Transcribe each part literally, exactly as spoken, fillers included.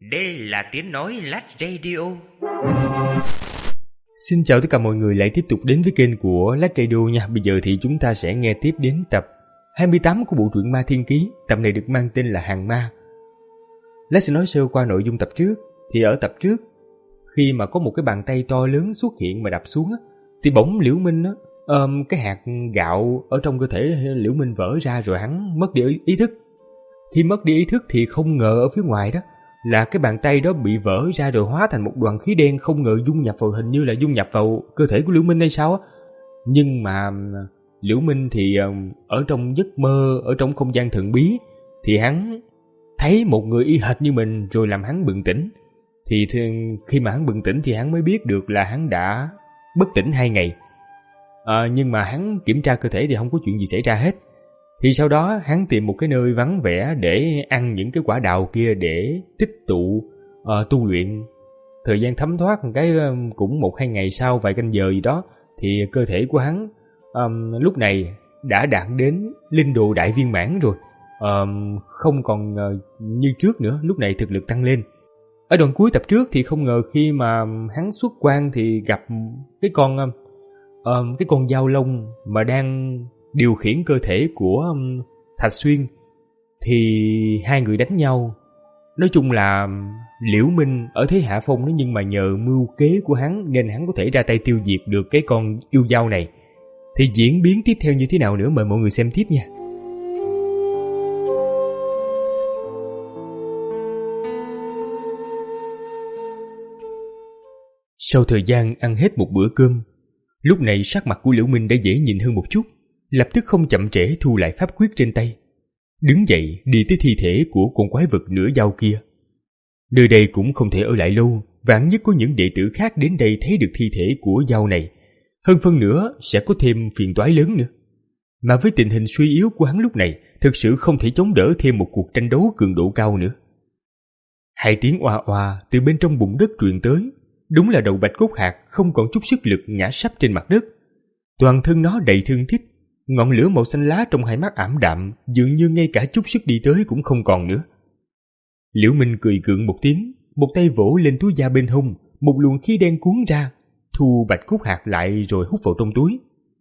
Đây là tiếng nói Lát Radio. Xin chào tất cả mọi người lại tiếp tục đến với kênh của Lát Radio nha. Bây giờ thì chúng ta sẽ nghe tiếp đến tập hai mươi tám của bộ truyện Ma Thiên Ký. Tập này được mang tên là Hàng Ma. Lát sẽ nói sơ qua nội dung tập trước. Thì ở tập trước, khi mà có một cái bàn tay to lớn xuất hiện mà đập xuống á, thì bỗng Liễu Minh á, um, cái hạt gạo ở trong cơ thể Liễu Minh vỡ ra rồi hắn mất đi ý thức. Khi mất đi ý thức thì không ngờ ở phía ngoài đó là cái bàn tay đó bị vỡ ra rồi hóa thành một đoàn khí đen, không ngờ dung nhập vào, hình như là dung nhập vào cơ thể của Liễu Minh hay sao á. Nhưng mà Liễu Minh thì ở trong giấc mơ, ở trong không gian thần bí, thì hắn thấy một người y hệt như mình rồi làm hắn bừng tỉnh. Thì khi mà hắn bừng tỉnh thì hắn mới biết được là hắn đã bất tỉnh hai ngày. À, nhưng mà hắn kiểm tra cơ thể thì không có chuyện gì xảy ra hết. Thì sau đó hắn tìm một cái nơi vắng vẻ để ăn những cái quả đào kia để tích tụ uh, tu luyện. Thời gian thấm thoát cái um, cũng một hai ngày sau, vài canh giờ gì đó, thì cơ thể của hắn um, lúc này đã đạt đến linh đồ đại viên mãn rồi, um, không còn uh, như trước nữa. Lúc này thực lực tăng lên. Ở đoạn cuối tập trước thì không ngờ khi mà hắn xuất quan thì gặp cái con um, um, cái con dao lông mà đang điều khiển cơ thể của um, Thạch Xuyên. Thì hai người đánh nhau. Nói chung là Liễu Minh ở thế hạ phong đó, nhưng mà nhờ mưu kế của hắn nên hắn có thể ra tay tiêu diệt được cái con yêu dao này. Thì diễn biến tiếp theo như thế nào nữa mời mọi người xem tiếp nha. Sau thời gian ăn hết một bữa cơm, lúc này sắc mặt của Liễu Minh đã dễ nhìn hơn một chút. Lập tức không chậm trễ thu lại pháp quyết trên tay, đứng dậy đi tới thi thể của con quái vật nửa dao kia. Nơi đây cũng không thể ở lại lâu, vạn nhất có những đệ tử khác đến đây thấy được thi thể của dao này, hơn phân nữa sẽ có thêm phiền toái lớn nữa. Mà với tình hình suy yếu của hắn lúc này, thực sự không thể chống đỡ thêm một cuộc tranh đấu cường độ cao nữa. Hai tiếng oa oa từ bên trong bụng đất truyền tới, đúng là đầu bạch cốt hạt không còn chút sức lực ngã sắp trên mặt đất. Toàn thân nó đầy thương tích, ngọn lửa màu xanh lá trong hai mắt ảm đạm, dường như ngay cả chút sức đi tới cũng không còn nữa. Liễu Minh cười gượng một tiếng, một tay vỗ lên túi da bên hông, một luồng khí đen cuốn ra, thu bạch cốt hạt lại rồi hút vào trong túi.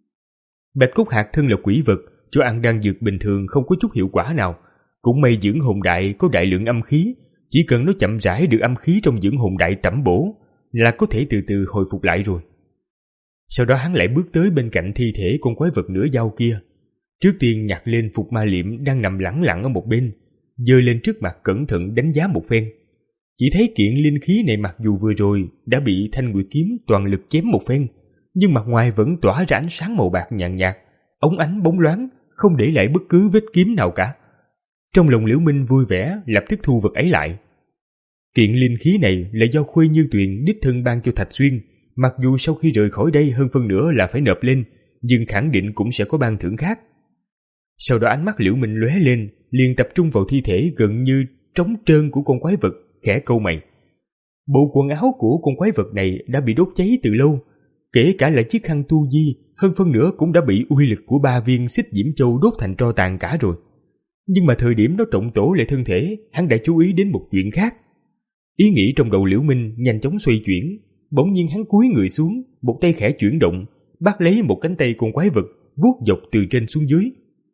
Bạch cốt hạt thân là quỷ vật, cho ăn đan dược bình thường không có chút hiệu quả nào. Cũng may dưỡng hồn đại có đại lượng âm khí, chỉ cần nó chậm rãi được âm khí trong dưỡng hồn đại tẩm bổ là có thể từ từ hồi phục lại rồi. Sau đó hắn lại bước tới bên cạnh thi thể con quái vật nửa dao kia. Trước tiên nhặt lên phục ma liệm đang nằm lẳng lặng ở một bên, giơ lên trước mặt cẩn thận đánh giá một phen. Chỉ thấy kiện linh khí này mặc dù vừa rồi đã bị thanh nguyệt kiếm toàn lực chém một phen, nhưng mặt ngoài vẫn tỏa ra ánh sáng màu bạc nhàn nhạt, óng ánh bóng loáng, không để lại bất cứ vết kiếm nào cả. Trong lòng Liễu Minh vui vẻ, lập tức thu vật ấy lại. Kiện linh khí này là do Khuê Như Tuyền đích thân ban cho Thạch Xuyên. Mặc dù sau khi rời khỏi đây hơn phân nửa là phải nộp lên, nhưng khẳng định cũng sẽ có ban thưởng khác. Sau đó ánh mắt Liễu Minh lóe lên, liền tập trung vào thi thể gần như trống trơn của con quái vật, khẽ câu mày. Bộ quần áo của con quái vật này đã bị đốt cháy từ lâu, kể cả là chiếc khăn tu di, hơn phân nửa cũng đã bị uy lực của ba viên xích diễm châu đốt thành tro tàn cả rồi. Nhưng mà thời điểm nó trọng tổ lại thân thể, hắn đã chú ý đến một chuyện khác. Ý nghĩ trong đầu Liễu Minh nhanh chóng xoay chuyển. Bỗng nhiên hắn cúi người xuống, một tay khẽ chuyển động, bắt lấy một cánh tay con quái vật, vuốt dọc từ trên xuống dưới.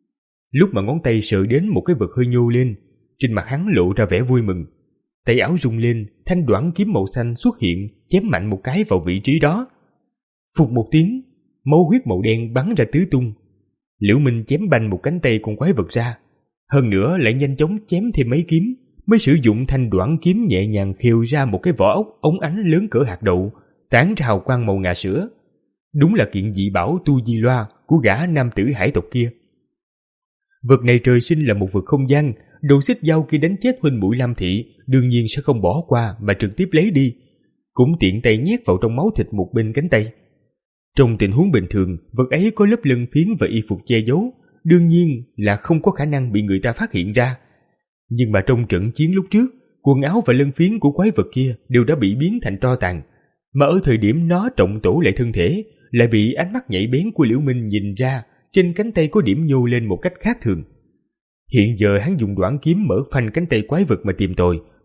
Lúc mà ngón tay sờ đến một cái vật hơi nhô lên, trên mặt hắn lộ ra vẻ vui mừng. Tay áo rung lên, thanh đoản kiếm màu xanh xuất hiện, chém mạnh một cái vào vị trí đó. Phụt một tiếng, máu huyết màu đen bắn ra tứ tung. Liễu Minh chém bành một cánh tay con quái vật ra, hơn nữa lại nhanh chóng chém thêm mấy kiếm, mới sử dụng thanh đoản kiếm nhẹ nhàng khều ra một cái vỏ ốc óng ánh lớn cỡ hạt đậu, tán ra hào quang màu ngà sữa. Đúng là kiện dị bảo tu di loa của gã nam tử hải tộc kia. Vật này trời sinh là một vật không gian, đồ xích dao kia đánh chết huynh muội Lam Thị đương nhiên sẽ không bỏ qua mà trực tiếp lấy đi, cũng tiện tay nhét vào trong máu thịt một bên cánh tay. Trong tình huống bình thường, vật ấy có lớp lân phiến và y phục che giấu, đương nhiên là không có khả năng bị người ta phát hiện ra. Nhưng mà trong trận chiến lúc trước, quần áo và lân phiến của quái vật kia đều đã bị biến thành tro tàn, mà ở thời điểm nó trọng tổ lại thân thể, lại bị ánh mắt nhạy bén của Liễu Minh nhìn ra trên cánh tay có điểm nhô lên một cách khác thường. Hiện giờ hắn dùng đoản kiếm mở phanh cánh tay quái vật mà tìm tòi,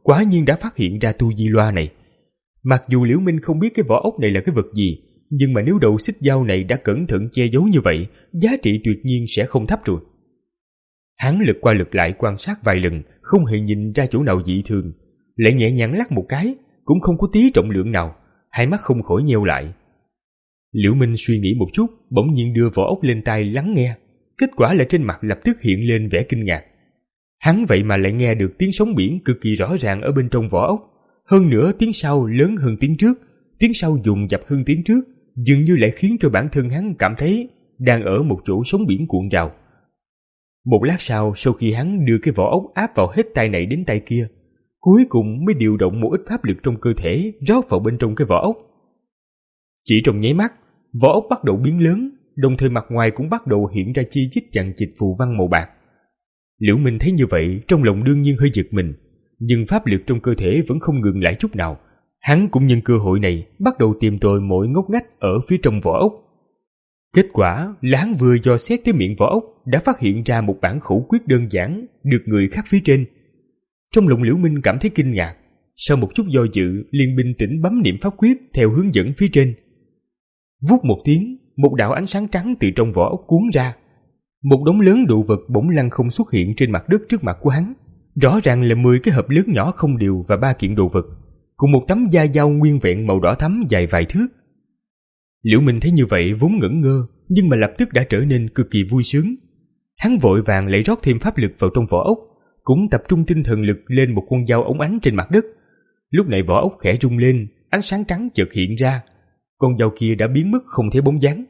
quả nhiên đã phát hiện ra tu di loa này. Mặc dù Liễu Minh không biết cái vỏ ốc này là cái vật gì, nhưng mà nếu đầu xích dao này đã cẩn thận che giấu như vậy, giá trị tuyệt nhiên sẽ không thấp rồi. Hắn lật qua lật lại quan sát vài lần, không hề nhìn ra chỗ nào dị thường, lại nhẹ nhàng lắc một cái, cũng không có tí trọng lượng nào, hai mắt không khỏi nheo lại. Liễu Minh suy nghĩ một chút, bỗng nhiên đưa vỏ ốc lên tai lắng nghe, kết quả là trên mặt lập tức hiện lên vẻ kinh ngạc. Hắn vậy mà lại nghe được tiếng sóng biển cực kỳ rõ ràng ở bên trong vỏ ốc, hơn nữa tiếng sau lớn hơn tiếng trước, tiếng sau dồn dập hơn tiếng trước, dường như lại khiến cho bản thân hắn cảm thấy đang ở một chỗ sóng biển cuộn trào. Một lát sau, sau khi hắn đưa cái vỏ ốc áp vào hết tay này đến tay kia, cuối cùng mới điều động một ít pháp lực trong cơ thể rót vào bên trong cái vỏ ốc. Chỉ trong nháy mắt, vỏ ốc bắt đầu biến lớn, đồng thời mặt ngoài cũng bắt đầu hiện ra chi chít chằng chịt phù văn màu bạc. Liễu Minh thấy như vậy, trong lòng đương nhiên hơi giật mình, nhưng pháp lực trong cơ thể vẫn không ngừng lại chút nào. Hắn cũng nhân cơ hội này bắt đầu tìm tòi mọi ngóc ngách ở phía trong vỏ ốc. Kết quả là hắn vừa dò xét tới miệng vỏ ốc đã phát hiện ra một bản khẩu quyết đơn giản được người khắc phía trên. Trong lòng Liễu Minh cảm thấy kinh ngạc, sau một chút do dự liền bình tĩnh bấm niệm pháp quyết theo hướng dẫn phía trên. Vút một tiếng, một đạo ánh sáng trắng từ trong vỏ ốc cuốn ra. Một đống lớn đồ vật bỗng lăng không xuất hiện trên mặt đất trước mặt của hắn. Rõ ràng là mười cái hộp lớn nhỏ không đều và ba kiện đồ vật, cùng một tấm da dao nguyên vẹn màu đỏ thắm dài vài thước. Liễu Minh thấy như vậy vốn ngẩn ngơ, nhưng mà lập tức đã trở nên cực kỳ vui sướng. Hắn vội vàng lại rót thêm pháp lực vào trong vỏ ốc, cũng tập trung tinh thần lực lên một con dao óng ánh trên mặt đất. Lúc này vỏ ốc khẽ rung lên, ánh sáng trắng chợt hiện ra, con dao kia đã biến mất không thấy bóng dáng.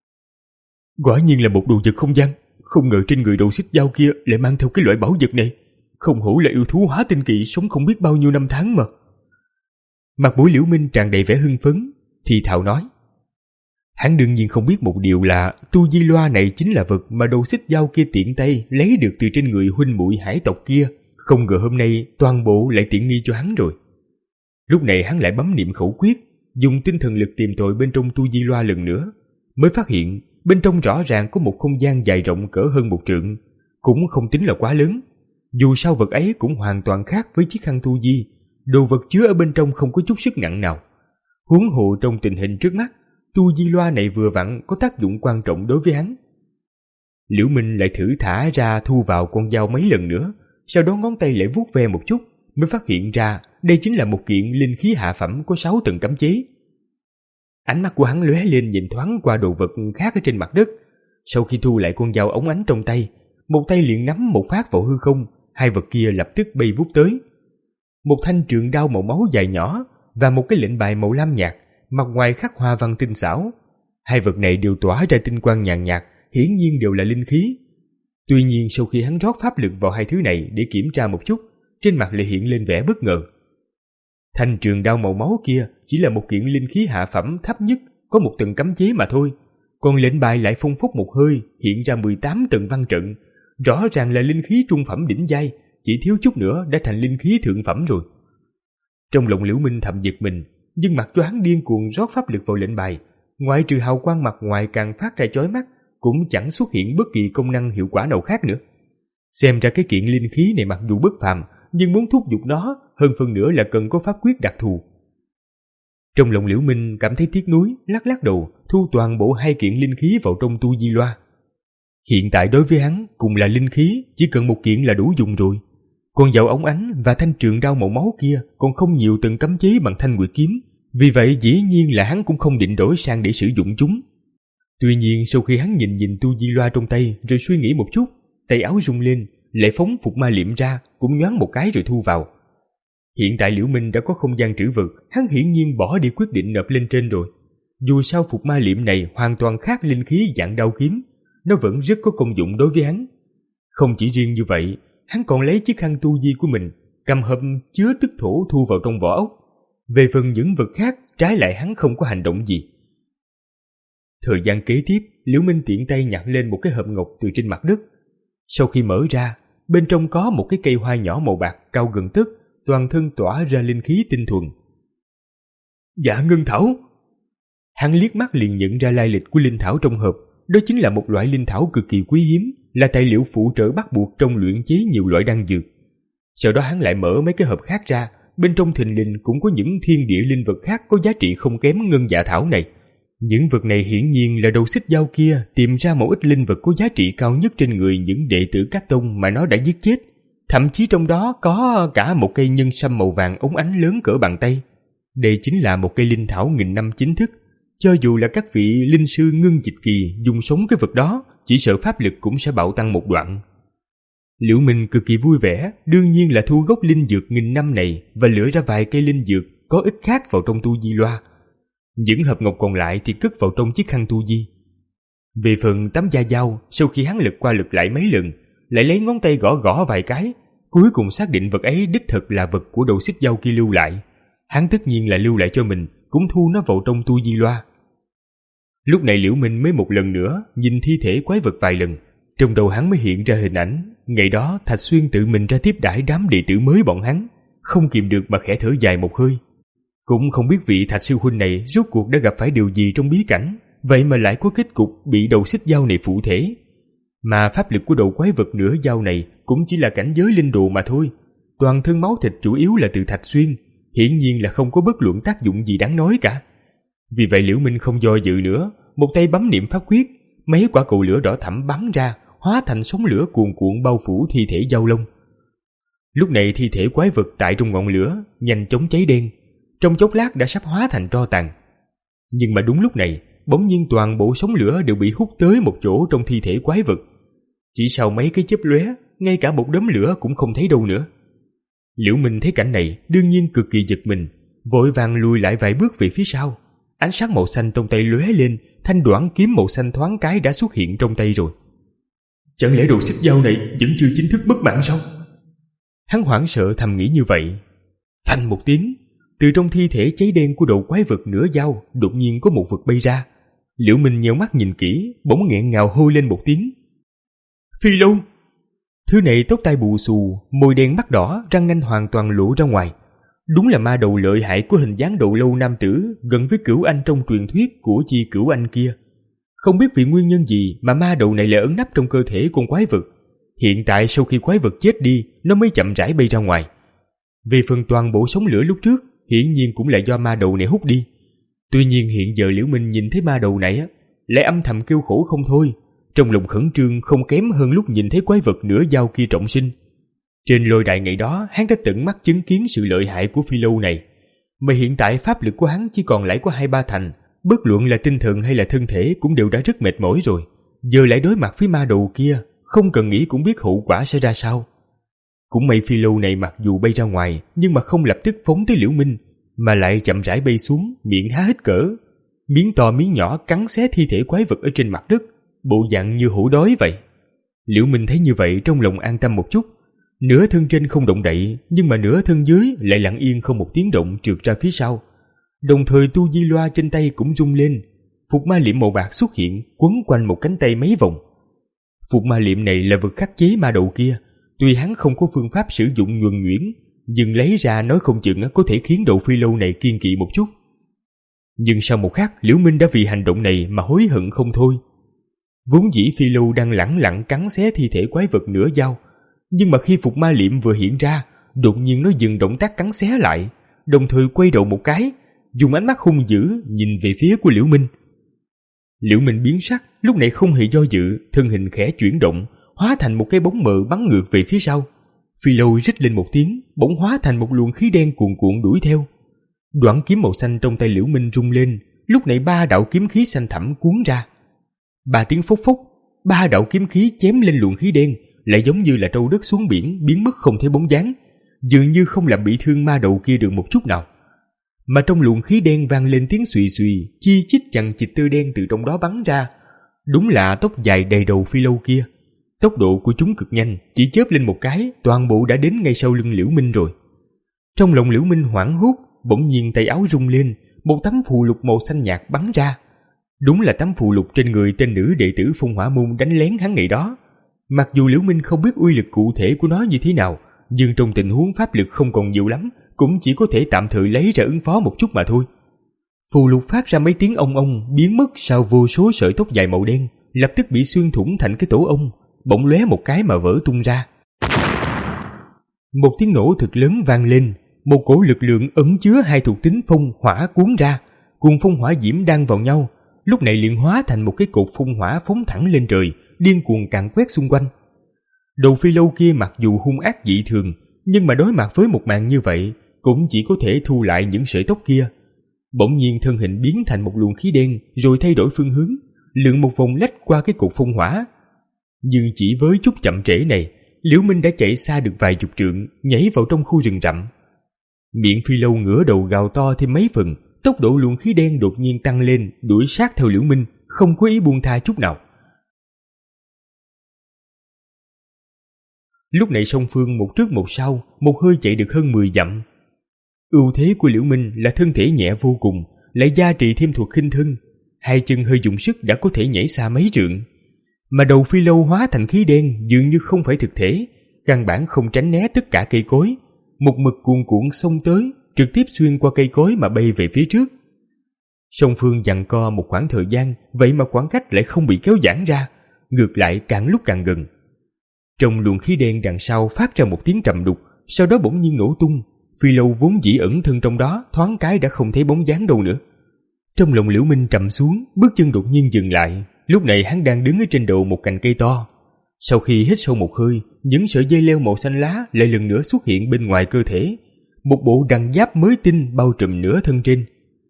Quả nhiên là một đồ vật không gian, không ngờ trên người đầu xích dao kia lại mang theo cái loại bảo vật này, không hổ là yêu thú hóa tinh kỵ sống không biết bao nhiêu năm tháng mà. Mặt mũi Liễu Minh tràn đầy vẻ hưng phấn, thì thào nói. Hắn đương nhiên không biết một điều là tu di loa này chính là vật mà đầu xích dao kia tiện tay lấy được từ trên người huynh muội hải tộc kia, không ngờ hôm nay toàn bộ lại tiện nghi cho hắn rồi. Lúc này hắn lại bấm niệm khẩu quyết, dùng tinh thần lực tìm tòi bên trong tu di loa lần nữa, mới phát hiện bên trong rõ ràng có một không gian dài rộng cỡ hơn một trượng, cũng không tính là quá lớn. Dù sao vật ấy cũng hoàn toàn khác với chiếc khăn tu di, đồ vật chứa ở bên trong không có chút sức nặng nào. Huống hồ trong tình hình trước mắt, tu di loa này vừa vặn có tác dụng quan trọng đối với hắn. Liễu Minh lại thử thả ra thu vào con dao mấy lần nữa, sau đó ngón tay lại vuốt ve một chút, mới phát hiện ra đây chính là một kiện linh khí hạ phẩm có sáu tầng cấm chế. Ánh mắt của hắn lóe lên nhìn thoáng qua đồ vật khác ở trên mặt đất. Sau khi thu lại con dao óng ánh trong tay, một tay liền nắm một phát vào hư không, hai vật kia lập tức bay vút tới. Một thanh trường đao màu máu dài nhỏ và một cái lệnh bài màu lam nhạt, mặt ngoài khắc hoa văn tinh xảo. Hai vật này đều tỏa ra tinh quang nhàn nhạt, hiển nhiên đều là linh khí. Tuy nhiên sau khi hắn rót pháp lực vào hai thứ này để kiểm tra một chút, trên mặt lại hiện lên vẻ bất ngờ. Thanh trường đao màu máu kia chỉ là một kiện linh khí hạ phẩm thấp nhất, có một tầng cấm chế mà thôi, còn lệnh bài lại phong phúc một hơi hiện ra mười tám tầng văn trận, rõ ràng là linh khí trung phẩm đỉnh giai, chỉ thiếu chút nữa đã thành linh khí thượng phẩm rồi. Trong lòng Liễu Minh thầm giật mình, nhưng mặc cho hắn điên cuồng rót pháp lực vào lệnh bài, ngoại trừ hào quang mặt ngoài càng phát ra chói mắt, cũng chẳng xuất hiện bất kỳ công năng hiệu quả nào khác nữa. Xem ra cái kiện linh khí này mặc dù bất phàm, nhưng muốn thúc giục nó hơn phần nữa là cần có pháp quyết đặc thù. Trong lòng Liễu Minh cảm thấy tiếc nuối, lắc lắc đầu thu toàn bộ hai kiện linh khí vào trong tu di loa. Hiện tại đối với hắn cùng là linh khí, chỉ cần một kiện là đủ dùng rồi. Còn dao óng ánh và thanh trường đao màu máu kia còn không nhiều tầng cấm chế bằng thanh nguyệt kiếm, vì vậy dĩ nhiên là hắn cũng không định đổi sang để sử dụng chúng. Tuy nhiên sau khi hắn nhìn nhìn tu di loa trong tay rồi suy nghĩ một chút, tay áo rung lên, lại phóng phục ma liệm ra, cũng nhoáng một cái rồi thu vào. Hiện tại Liễu Minh đã có không gian trữ vật, hắn hiển nhiên bỏ đi quyết định nộp lên trên rồi. Dù sao phục ma liệm này hoàn toàn khác linh khí dạng đao kiếm, nó vẫn rất có công dụng đối với hắn. Không chỉ riêng như vậy, hắn còn lấy chiếc khăn tu di của mình, cầm hộp chứa tức thổ thu vào trong vỏ ốc. Về phần những vật khác, trái lại hắn không có hành động gì. Thời gian kế tiếp, Liễu Minh tiện tay nhặt lên một cái hộp ngọc từ trên mặt đất. Sau khi mở ra, bên trong có một cái cây hoa nhỏ màu bạc cao gần tấc, toàn thân tỏa ra linh khí tinh thuần. Dạ ngân thảo. Hắn liếc mắt liền nhận ra lai lịch của linh thảo trong hộp, đó chính là một loại linh thảo cực kỳ quý hiếm, là tài liệu phụ trợ bắt buộc trong luyện chế nhiều loại đan dược. Sau đó hắn lại mở mấy cái hộp khác ra, bên trong thình lình cũng có những thiên địa linh vật khác có giá trị không kém ngân dạ thảo này. Những vật này hiển nhiên là đầu xích dao kia tìm ra một ít linh vật có giá trị cao nhất trên người những đệ tử các tông mà nó đã giết chết. Thậm chí trong đó có cả một cây nhân sâm màu vàng óng ánh lớn cỡ bàn tay. Đây chính là một cây linh thảo nghìn năm chính thức. Cho dù là các vị linh sư ngưng dịch kỳ dùng sống cái vật đó, chỉ sợ pháp lực cũng sẽ bạo tăng một đoạn. Liễu Minh cực kỳ vui vẻ, đương nhiên là thu gốc linh dược nghìn năm này và lựa ra vài cây linh dược có ích khác vào trong tu di loa. Những hộp ngọc còn lại thì cất vào trong chiếc khăn tu di. Về phần tấm da dao, sau khi hắn lật qua lật lại mấy lần, lại lấy ngón tay gõ gõ vài cái, cuối cùng xác định vật ấy đích thực là vật của đầu xích dao kia lưu lại. Hắn tất nhiên là lưu lại cho mình, cũng thu nó vào trong tu di loa. Lúc này Liễu Minh mới một lần nữa nhìn thi thể quái vật vài lần, trong đầu hắn mới hiện ra hình ảnh ngày đó Thạch Xuyên tự mình ra tiếp đãi đám đệ tử mới bọn hắn, không kìm được mà khẽ thở dài một hơi. Cũng không biết vị Thạch sư huynh này rốt cuộc đã gặp phải điều gì trong bí cảnh, vậy mà lại có kết cục bị đầu xích dao này phụ thể. Mà pháp lực của đầu quái vật nửa dao này cũng chỉ là cảnh giới linh đồ mà thôi, toàn thân máu thịt chủ yếu là từ Thạch Xuyên, hiển nhiên là không có bất luận tác dụng gì đáng nói cả. Vì vậy Liễu Minh không do dự nữa, một tay bấm niệm pháp quyết, mấy quả cầu lửa đỏ thẫm bắn ra, hóa thành sóng lửa cuồn cuộn bao phủ thi thể dao lông. Lúc này thi thể quái vật tại trong ngọn lửa nhanh chóng cháy đen, trong chốc lát đã sắp hóa thành tro tàn. Nhưng mà đúng lúc này, bỗng nhiên toàn bộ sóng lửa đều bị hút tới một chỗ trong thi thể quái vật. Chỉ sau mấy cái chớp lóe, ngay cả một đốm lửa cũng không thấy đâu nữa. Liễu Minh thấy cảnh này, đương nhiên cực kỳ giật mình, vội vàng lùi lại vài bước về phía sau. Ánh sáng màu xanh trong tay lóe lên, thanh đoản kiếm màu xanh thoáng cái đã xuất hiện trong tay rồi. Chẳng lẽ đồ xích dao này vẫn chưa chính thức mất mạng sao? Hắn hoảng sợ thầm nghĩ như vậy. Phanh một tiếng, từ trong thi thể cháy đen của đầu quái vật nửa dao đột nhiên có một vật bay ra. Liễu Minh nheo mắt nhìn kỹ, bỗng nghẹn ngào hô lên một tiếng. Phi Lâu! Thứ này tóc tai bù xù, môi đen mắt đỏ, răng nanh hoàn toàn lộ ra ngoài. Đúng là ma đầu lợi hại của hình dáng đầu lâu nam tử gần với Cửu Anh trong truyền thuyết của chi Cửu Anh kia. Không biết vì nguyên nhân gì mà ma đầu này lại ẩn nấp trong cơ thể con quái vật. Hiện tại sau khi quái vật chết đi, nó mới chậm rãi bay ra ngoài. Về phần toàn bộ sóng lửa lúc trước, hiển nhiên cũng là do ma đầu này hút đi. Tuy nhiên hiện giờ Liễu Minh nhìn thấy ma đầu này á, lại âm thầm kêu khổ không thôi, trong lòng khẩn trương không kém hơn lúc nhìn thấy quái vật nửa dao kia trọng sinh. Trên lôi đài ngày đó, hắn đã tận mắt chứng kiến sự lợi hại của Phi Lâu này, mà hiện tại pháp lực của hắn chỉ còn lại có hai ba thành, bất luận là tinh thần hay là thân thể cũng đều đã rất mệt mỏi rồi. Giờ lại đối mặt với ma đầu kia, không cần nghĩ cũng biết hậu quả sẽ ra sao. Cũng may Phi Lâu này mặc dù bay ra ngoài, nhưng mà không lập tức phóng tới Liễu Minh, mà lại chậm rãi bay xuống, miệng há hết cỡ, miếng to miếng nhỏ cắn xé thi thể quái vật ở trên mặt đất, bộ dạng như hổ đói vậy. Liễu Minh thấy như vậy trong lòng an tâm một chút, nửa thân trên không động đậy, nhưng mà nửa thân dưới lại lặng yên không một tiếng động trượt ra phía sau. Đồng thời tu di loa trên tay cũng rung lên, phục ma liệm màu bạc xuất hiện, quấn quanh một cánh tay mấy vòng. Phục ma liệm này là vật khắc chế ma đầu kia, tuy hắn không có phương pháp sử dụng nhuần nhuyễn, nhưng lấy ra nói không chừng có thể khiến đầu Phi Lâu này kiên kỵ một chút. Nhưng sau một khắc, Liễu Minh đã vì hành động này mà hối hận không thôi. Vốn dĩ Phi Lâu đang lẳng lặng cắn xé thi thể quái vật nửa dao, nhưng mà khi phục ma liệm vừa hiện ra, đột nhiên nó dừng động tác cắn xé lại, đồng thời quay đầu một cái, dùng ánh mắt hung dữ nhìn về phía của Liễu Minh. Liễu Minh biến sắc, lúc này không hề do dự, thân hình khẽ chuyển động, hóa thành một cái bóng mờ bắn ngược về phía sau. Phi Lâu rít lên một tiếng, bỗng hóa thành một luồng khí đen cuồn cuộn đuổi theo. Đoạn kiếm màu xanh trong tay Liễu Minh rung lên, lúc này ba đạo kiếm khí xanh thẳm cuốn ra. Ba tiếng phốc phốc, ba đạo kiếm khí chém lên luồng khí đen, lại giống như là trâu đất xuống biển, biến mất không thấy bóng dáng, dường như không làm bị thương ma đầu kia được một chút nào. Mà trong luồng khí đen vang lên tiếng xùy xùy, chi chít chằng chịt tơ đen từ trong đó bắn ra. Đúng là tóc dài đầy đầu Phi Lâu kia. Tốc độ của chúng cực nhanh, chỉ chớp lên một cái, toàn bộ đã đến ngay sau lưng Liễu Minh rồi. Trong lòng Liễu Minh hoảng hốt, bỗng nhiên tay áo rung lên, một tấm phù lục màu xanh nhạt bắn ra. Đúng là tấm phù lục trên người tên nữ đệ tử Phong Hỏa Môn đánh lén hắn ngày đó. Mặc dù Liễu Minh không biết uy lực cụ thể của nó như thế nào, nhưng trong tình huống pháp lực không còn nhiều lắm, cũng chỉ có thể tạm thời lấy ra ứng phó một chút mà thôi. Phù lục phát ra mấy tiếng ong ong, biến mất sau vô số sợi tóc dài màu đen, lập tức bị xuyên thủng thành cái tổ ong, bỗng lóe một cái mà vỡ tung ra. Một tiếng nổ thật lớn vang lên, một cổ lực lượng ẩn chứa hai thuộc tính phong hỏa cuốn ra, cùng phong hỏa diễm đan vào nhau, lúc này liền hóa thành một cái cột phong hỏa phóng thẳng lên trời, điên cuồng càn quét xung quanh. Đầu phi lâu kia mặc dù hung ác dị thường, nhưng mà đối mặt với một màn như vậy, cũng chỉ có thể thu lại những sợi tóc kia. Bỗng nhiên thân hình biến thành một luồng khí đen, rồi thay đổi phương hướng, lượn một vòng lách qua cái cột phong hỏa. Nhưng chỉ với chút chậm trễ này, Liễu Minh đã chạy xa được vài chục trượng, nhảy vào trong khu rừng rậm. Miệng phi lâu ngửa đầu gào to thêm mấy phần, tốc độ luồng khí đen đột nhiên tăng lên, đuổi sát theo Liễu Minh, không có ý buông tha chút nào. Lúc này song phương một trước một sau, một hơi chạy được hơn mười dặm. Ưu thế của Liễu Minh là thân thể nhẹ vô cùng, lại gia trì thêm thuật khinh thân, hai chân hơi dùng sức đã có thể nhảy xa mấy trượng. Mà đầu phi lâu hóa thành khí đen dường như không phải thực thể, căn bản không tránh né tất cả cây cối, một mực cuồn cuộn xông tới, trực tiếp xuyên qua cây cối mà bay về phía trước. Song phương giằng co một khoảng thời gian, vậy mà khoảng cách lại không bị kéo giãn ra, ngược lại càng lúc càng gần. Trong luồng khí đen đằng sau phát ra một tiếng trầm đục, sau đó bỗng nhiên nổ tung. Phi lâu vốn dĩ ẩn thân trong đó, thoáng cái đã không thấy bóng dáng đâu nữa. Trong lòng Liễu Minh trầm xuống, bước chân đột nhiên dừng lại. Lúc này hắn đang đứng ở trên đầu một cành cây to. Sau khi hít sâu một hơi, những sợi dây leo màu xanh lá lại lần nữa xuất hiện bên ngoài cơ thể. Một bộ đằng giáp mới tinh bao trùm nửa thân trên.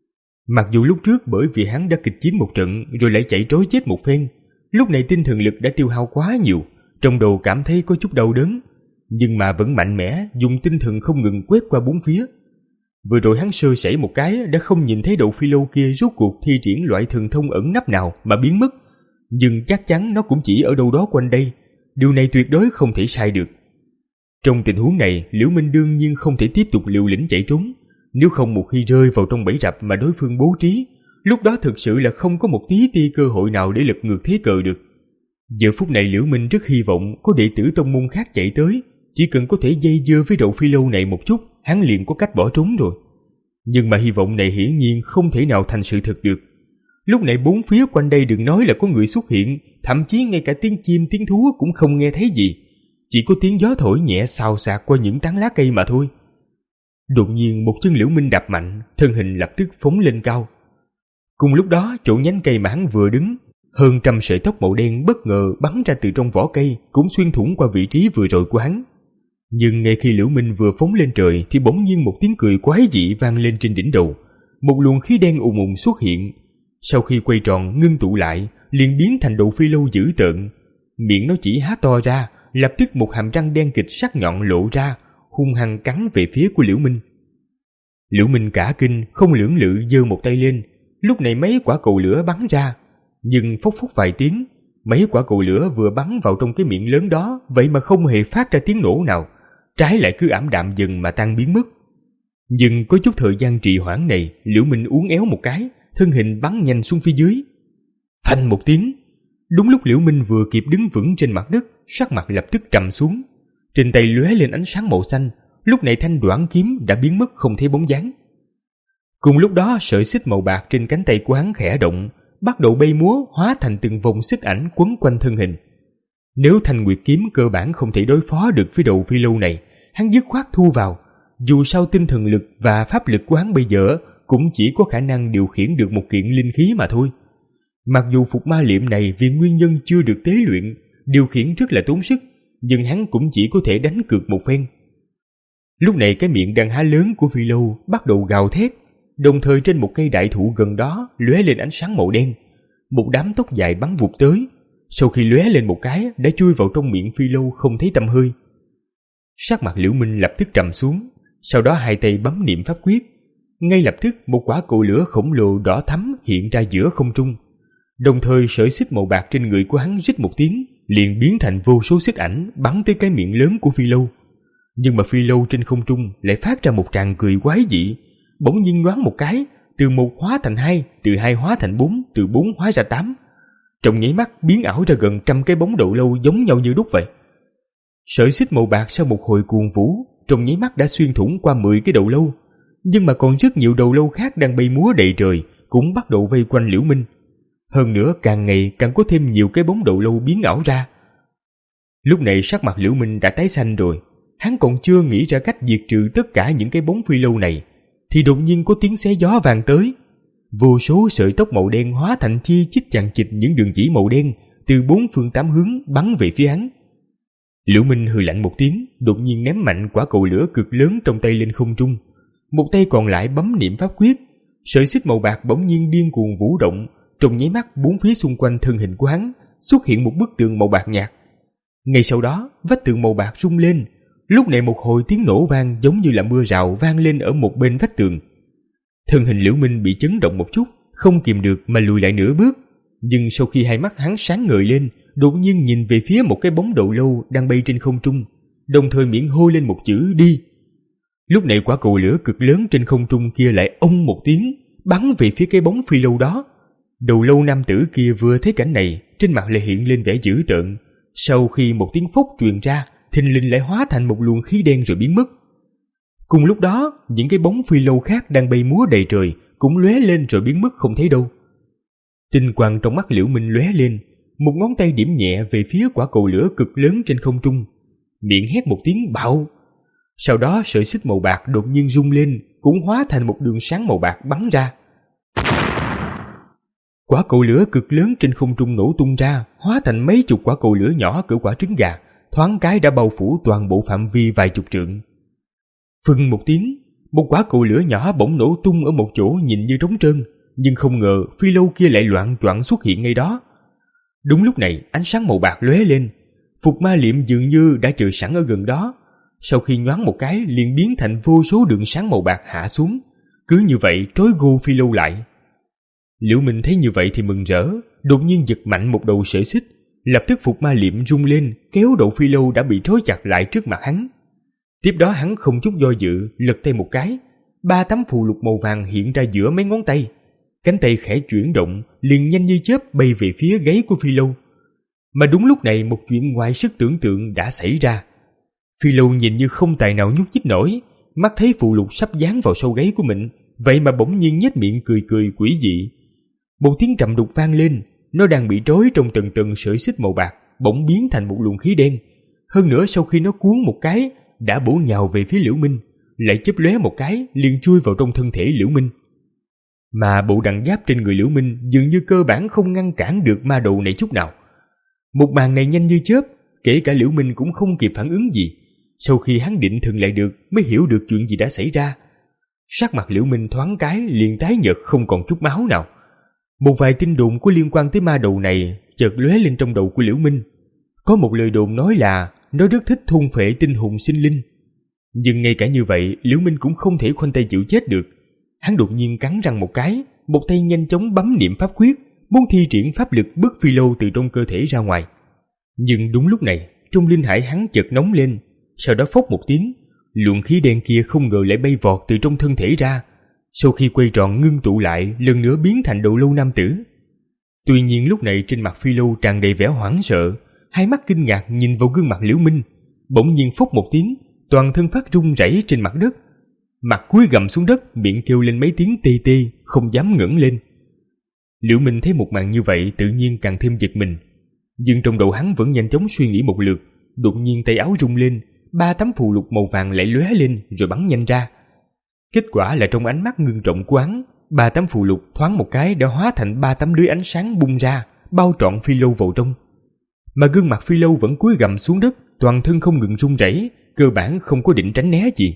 Mặc dù lúc trước bởi vì hắn đã kịch chiến một trận rồi lại chạy trối chết một phen, lúc này tinh thần lực đã tiêu hao quá nhiều, trong đầu cảm thấy có chút đau đớn, nhưng mà vẫn mạnh mẽ dùng tinh thần không ngừng quét qua bốn phía. Vừa rồi hắn sơ sẩy một cái đã không nhìn thấy đầu phi lâu kia rốt cuộc thi triển loại thần thông ẩn nấp nào mà biến mất, nhưng chắc chắn nó cũng chỉ ở đâu đó quanh đây. Điều này tuyệt đối không thể sai được. Trong tình huống này, Liễu Minh đương nhiên không thể tiếp tục liều lĩnh chạy trốn, nếu không một khi rơi vào trong bẫy rập mà đối phương bố trí, lúc đó thực sự là không có một tí ti cơ hội nào để lật ngược thế cờ được. Giờ phút này Liễu Minh rất hy vọng có đệ tử tông môn khác chạy tới, chỉ cần có thể dây dưa với đầu phi lâu này một chút, hắn liền có cách bỏ trốn rồi. Nhưng mà hy vọng này hiển nhiên không thể nào thành sự thật được. Lúc này bốn phía quanh đây đừng nói là có người xuất hiện, thậm chí ngay cả tiếng chim tiếng thú cũng không nghe thấy gì, chỉ có tiếng gió thổi nhẹ xào xạc qua những tán lá cây mà thôi. Đột nhiên một chân Liễu Minh đạp mạnh, thân hình lập tức phóng lên cao. Cùng lúc đó, chỗ nhánh cây mà hắn vừa đứng, hơn trăm sợi tóc màu đen bất ngờ bắn ra từ trong vỏ cây, cũng xuyên thủng qua vị trí vừa rồi của hắn. Nhưng ngay khi Liễu Minh vừa phóng lên trời thì bỗng nhiên một tiếng cười quái dị vang lên trên đỉnh đầu. Một luồng khí đen ùn ùn xuất hiện, sau khi quay tròn ngưng tụ lại, liền biến thành đầu phi lâu dữ tợn. Miệng nó chỉ há to ra, lập tức một hàm răng đen kịch sắc nhọn lộ ra, hung hăng cắn về phía của Liễu Minh. Liễu Minh cả kinh, không lưỡng lự giơ một tay lên, lúc này mấy quả cầu lửa bắn ra, nhưng phốc phốc vài tiếng, mấy quả cầu lửa vừa bắn vào trong cái miệng lớn đó, vậy mà không hề phát ra tiếng nổ nào, trái lại cứ ảm đạm dần mà tan biến mất. Nhưng có chút thời gian trì hoãn này, Liễu Minh uốn éo một cái, thân hình bắn nhanh xuống phía dưới. Phanh một tiếng, đúng lúc Liễu Minh vừa kịp đứng vững trên mặt đất, sắc mặt lập tức trầm xuống. Trên tay lóe lên ánh sáng màu xanh, lúc này thanh đoản kiếm đã biến mất không thấy bóng dáng. Cùng lúc đó, sợi xích màu bạc trên cánh tay của hắn khẽ động, bắt đầu bay múa hóa thành từng vòng xích ảnh quấn quanh thân hình. Nếu thanh nguyệt kiếm cơ bản không thể đối phó được với đầu phi lâu này, hắn dứt khoát thu vào. Dù sao tinh thần lực và pháp lực của hắn bây giờ cũng chỉ có khả năng điều khiển được một kiện linh khí mà thôi. Mặc dù phục ma liệm này vì nguyên nhân chưa được tế luyện, điều khiển rất là tốn sức, nhưng hắn cũng chỉ có thể đánh cược một phen. Lúc này cái miệng đang há lớn của phi lâu bắt đầu gào thét, đồng thời trên một cây đại thụ gần đó lóe lên ánh sáng màu đen. Một đám tóc dài bắn vụt tới, sau khi lóe lên một cái đã chui vào trong miệng phi lâu không thấy tăm hơi. Sắc mặt Liễu Minh lập tức trầm xuống, sau đó hai tay bấm niệm pháp quyết. Ngay lập tức một quả cầu lửa khổng lồ đỏ thắm hiện ra giữa không trung. Đồng thời sợi xích màu bạc trên người của hắn rít một tiếng, liền biến thành vô số xích ảnh bắn tới cái miệng lớn của phi lâu. Nhưng mà phi lâu trên không trung lại phát ra một tràng cười quái dị, bỗng nhiên nhoáng một cái, từ một hóa thành hai, từ hai hóa thành bốn, từ bốn hóa ra tám. Trong nháy mắt biến ảo ra gần trăm cái bóng đầu lâu giống nhau như đúc vậy. Sợi xích màu bạc sau một hồi cuồng vũ, trong nháy mắt đã xuyên thủng qua mười cái đầu lâu. Nhưng mà còn rất nhiều đầu lâu khác đang bay múa đầy trời cũng bắt đầu vây quanh Liễu Minh. Hơn nữa càng ngày càng có thêm nhiều cái bóng đầu lâu biến ảo ra. Lúc này sắc mặt Liễu Minh đã tái xanh rồi, Hắn còn chưa nghĩ ra cách diệt trừ tất cả những cái bóng phi lâu này, thì đột nhiên có tiếng xé gió vang tới. Vô số sợi tóc màu đen hóa thành chi chít chằng chịt những đường chỉ màu đen từ bốn phương tám hướng bắn về phía hắn. Liễu Minh hừ lạnh một tiếng, đột nhiên ném mạnh quả cầu lửa cực lớn trong tay lên không trung. Một tay còn lại bấm niệm pháp quyết, sợi xích màu bạc bỗng nhiên điên cuồng vũ động. Trong nháy mắt, bốn phía xung quanh thân hình của hắn xuất hiện một bức tường màu bạc nhạt. Ngay sau đó, vách tường màu bạc rung lên. Lúc này một hồi tiếng nổ vang giống như là mưa rào vang lên ở một bên vách tường. Thân hình Liễu Minh bị chấn động một chút, không kìm được mà lùi lại nửa bước. Nhưng sau khi hai mắt hắn sáng ngời lên, đột nhiên nhìn về phía một cái bóng đầu lâu đang bay trên không trung, đồng thời miệng hô lên một chữ đi. Lúc này quả cầu lửa cực lớn trên không trung kia lại ông một tiếng, bắn về phía cái bóng phi lâu đó. Đầu lâu nam tử kia vừa thấy cảnh này, trên mặt lại hiện lên vẻ dữ tợn. Sau khi một tiếng phốc truyền ra, thình lình lại hóa thành một luồng khí đen rồi biến mất. Cùng lúc đó, những cái bóng phi lâu khác đang bay múa đầy trời cũng lóe lên rồi biến mất không thấy đâu. Tinh quang trong mắt Liễu Minh lóe lên, một ngón tay điểm nhẹ về phía quả cầu lửa cực lớn trên không trung, miệng hét một tiếng bạo. Sau đó sợi xích màu bạc đột nhiên rung lên, cũng hóa thành một đường sáng màu bạc bắn ra. Quả cầu lửa cực lớn trên không trung nổ tung ra, hóa thành mấy chục quả cầu lửa nhỏ cỡ quả trứng gà, thoáng cái đã bao phủ toàn bộ phạm vi vài chục trượng. Phừng một tiếng, một quả cầu lửa nhỏ bỗng nổ tung ở một chỗ nhìn như trống trơn, nhưng không ngờ phi lâu kia lại loạng choạng xuất hiện ngay đó. Đúng lúc này, ánh sáng màu bạc lóe lên, Phục Ma Liệm dường như đã chờ sẵn ở gần đó. Sau khi nhoáng một cái, liền biến thành vô số đường sáng màu bạc hạ xuống, cứ như vậy trói gô phi lâu lại. Liễu Minh thấy như vậy thì mừng rỡ, đột nhiên giật mạnh một đầu sợi xích, lập tức Phục Ma Liệm rung lên, kéo đầu phi lâu đã bị trói chặt lại trước mặt hắn. Tiếp đó hắn không chút do dự, lật tay một cái, ba tấm phù lục màu vàng hiện ra giữa mấy ngón tay. Cánh tay khẽ chuyển động, liền nhanh như chớp bay về phía gáy của phi lâu. Mà đúng lúc này một chuyện ngoài sức tưởng tượng đã xảy ra. Phi lâu nhìn như không tài nào nhúc nhích nổi, mắt thấy phù lục sắp dán vào sâu gáy của mình, vậy mà bỗng nhiên nhếch miệng cười cười quỷ dị. Một tiếng trầm đục vang lên, nó đang bị trói trong tầng tầng sợi xích màu bạc, bỗng biến thành một luồng khí đen. Hơn nữa sau khi nó cuốn một cái, đã bổ nhào về phía Liễu Minh, lại chớp lóe một cái, liền chui vào trong thân thể Liễu Minh. Mà bộ đằng giáp trên người Liễu Minh dường như cơ bản không ngăn cản được ma đầu này chút nào. Một màn này nhanh như chớp, kể cả Liễu Minh cũng không kịp phản ứng gì. Sau khi hắn định thần lại được, mới hiểu được chuyện gì đã xảy ra. Sắc mặt Liễu Minh thoáng cái liền tái nhợt không còn chút máu nào. Một vài tin đồn có liên quan tới ma đầu này chợt lóe lên trong đầu của Liễu Minh. Có một lời đồn nói là nó rất thích thôn phệ tinh hồn sinh linh. Nhưng ngay cả như vậy, Liễu Minh cũng không thể khoanh tay chịu chết được. Hắn đột nhiên cắn răng một cái, một tay nhanh chóng bấm niệm pháp quyết, muốn thi triển pháp lực bức phi lâu từ trong cơ thể ra ngoài. Nhưng đúng lúc này, trong linh hải hắn chợt nóng lên, sau đó phốc một tiếng, luồng khí đen kia không ngờ lại bay vọt từ trong thân thể ra. Sau khi quay tròn ngưng tụ lại, lần nữa biến thành đầu lâu nam tử. Tuy nhiên lúc này trên mặt phi lâu tràn đầy vẻ hoảng sợ, hai mắt kinh ngạc nhìn vào gương mặt Liễu Minh, bỗng nhiên phốc một tiếng, toàn thân phát run rẩy trên mặt đất. Mặt cúi gằm xuống đất, miệng kêu lên mấy tiếng tê tê, không dám ngẩng lên. Liễu Minh thấy một màn như vậy tự nhiên càng thêm giật mình, nhưng trong đầu hắn vẫn nhanh chóng suy nghĩ một lượt. Đột nhiên tay áo rung lên, ba tấm phù lục màu vàng lại lóe lên rồi bắn nhanh ra. Kết quả là trong ánh mắt ngưng trọng của hắn, ba tấm phù lục thoáng một cái đã hóa thành ba tấm lưới ánh sáng bung ra, bao trọn phi lâu vào trong. Mà gương mặt phi lâu vẫn cúi gằm xuống đất, toàn thân không ngừng run rẩy, cơ bản không có định tránh né gì.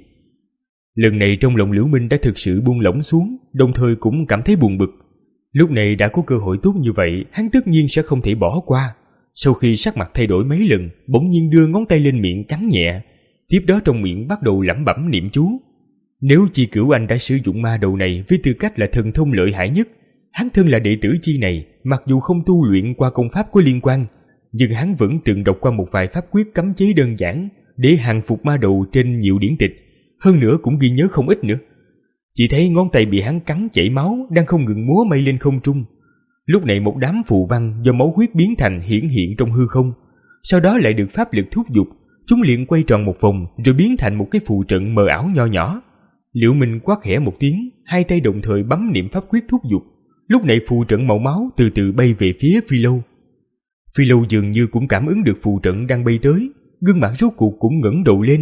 Lần này trong lòng Liễu Minh đã thực sự buông lỏng xuống, đồng thời cũng cảm thấy buồn bực. Lúc này đã có cơ hội tốt như vậy, hắn tất nhiên sẽ không thể bỏ qua. Sau khi sắc mặt thay đổi mấy lần, bỗng nhiên đưa ngón tay lên miệng cắn nhẹ, tiếp đó trong miệng bắt đầu lẩm bẩm niệm chú. Nếu Chi Cửu Anh đã sử dụng ma đầu này với tư cách là thần thông lợi hại nhất, hắn thân là đệ tử Chi này, mặc dù không tu luyện qua công pháp có liên quan, nhưng hắn vẫn từng đọc qua một vài pháp quyết cấm chế đơn giản để hàng phục ma đầu trên nhiều điển tịch, hơn nữa cũng ghi nhớ không ít nữa. Chỉ thấy ngón tay bị hắn cắn chảy máu đang không ngừng múa mây lên không trung. Lúc này một đám phù văn do máu huyết biến thành hiển hiện trong hư không, sau đó lại được pháp lực thúc giục, chúng liền quay tròn một vòng rồi biến thành một cái phù trận mờ ảo nho nhỏ. Liễu Minh quát khẽ một tiếng, hai tay đồng thời bấm niệm pháp quyết thúc giục. Lúc này phù trận màu máu từ từ bay về phía Phi Lâu. Phi Lâu dường như cũng cảm ứng được phù trận đang bay tới, gương mặt rốt cuộc cũng ngẩng đầu lên.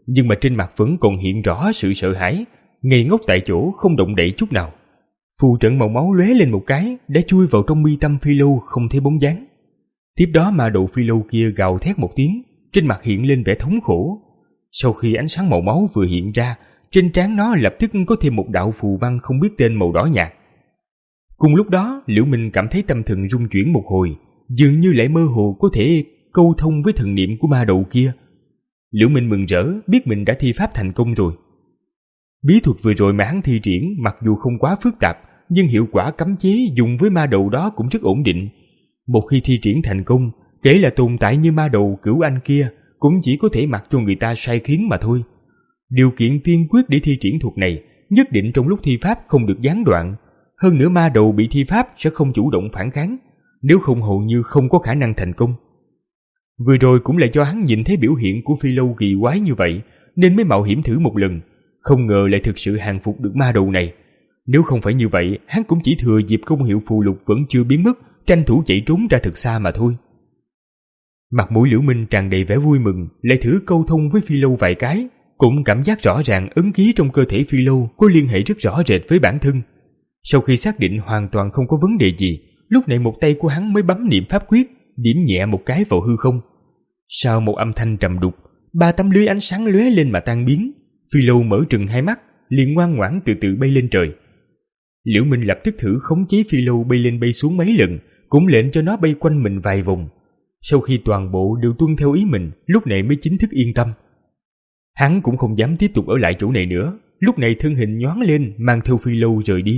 nhưng mà trên mặt vẫn còn hiện rõ sự sợ hãi, ngây ngốc tại chỗ không động đậy chút nào. Phù trận màu máu lóe lên một cái, đã chui vào trong mi tâm Phi Lâu không thấy bóng dáng. Tiếp đó ma đầu Phi Lâu kia gào thét một tiếng, trên mặt hiện lên vẻ thống khổ. Sau khi ánh sáng màu máu vừa hiện ra, trên trán nó lập tức có thêm một đạo phù văn không biết tên màu đỏ nhạt. Cùng lúc đó, Liễu Minh cảm thấy tâm thần rung chuyển một hồi, dường như lại mơ hồ có thể câu thông với thần niệm của ma đầu kia. Liễu Minh mừng rỡ, biết mình đã thi pháp thành công rồi. Bí thuật vừa rồi mà hắn thi triển mặc dù không quá phức tạp, nhưng hiệu quả cấm chế dùng với ma đầu đó cũng rất ổn định. Một khi thi triển thành công, kể là tồn tại như ma đầu Cửu Anh kia cũng chỉ có thể mặc cho người ta sai khiến mà thôi. Điều kiện tiên quyết để thi triển thuật này nhất định trong lúc thi pháp không được gián đoạn. Hơn nữa ma đầu bị thi pháp sẽ không chủ động phản kháng, nếu không hầu như không có khả năng thành công. Vừa rồi cũng là do hắn nhìn thấy biểu hiện của Phi Lâu kỳ quái như vậy nên mới mạo hiểm thử một lần, không ngờ lại thực sự hàng phục được ma đầu này. Nếu không phải như vậy, hắn cũng chỉ thừa dịp công hiệu phù lục vẫn chưa biến mất, tranh thủ chạy trốn ra thật xa mà thôi. Mặt mũi Liễu Minh tràn đầy vẻ vui mừng, lại thử câu thông với Phi Lâu vài cái, cũng cảm giác rõ ràng ấn ký trong cơ thể Phi Lâu có liên hệ rất rõ rệt với bản thân. Sau khi xác định hoàn toàn không có vấn đề gì, lúc này một tay của hắn mới bấm niệm pháp quyết, điểm nhẹ một cái vào hư không. Sau một âm thanh trầm đục, ba tấm lưới ánh sáng lóe lên mà tan biến. Phi Lâu mở trừng hai mắt, liền ngoan ngoãn từ từ bay lên trời. Liễu Minh lập tức thử khống chế Phi Lâu bay lên bay xuống mấy lần, cũng lệnh cho nó bay quanh mình vài vòng. Sau khi toàn bộ đều tuân theo ý mình, lúc này mới chính thức yên tâm. Hắn cũng không dám tiếp tục ở lại chỗ này nữa, lúc này thân hình nhoáng lên mang theo Phi Lâu rời đi.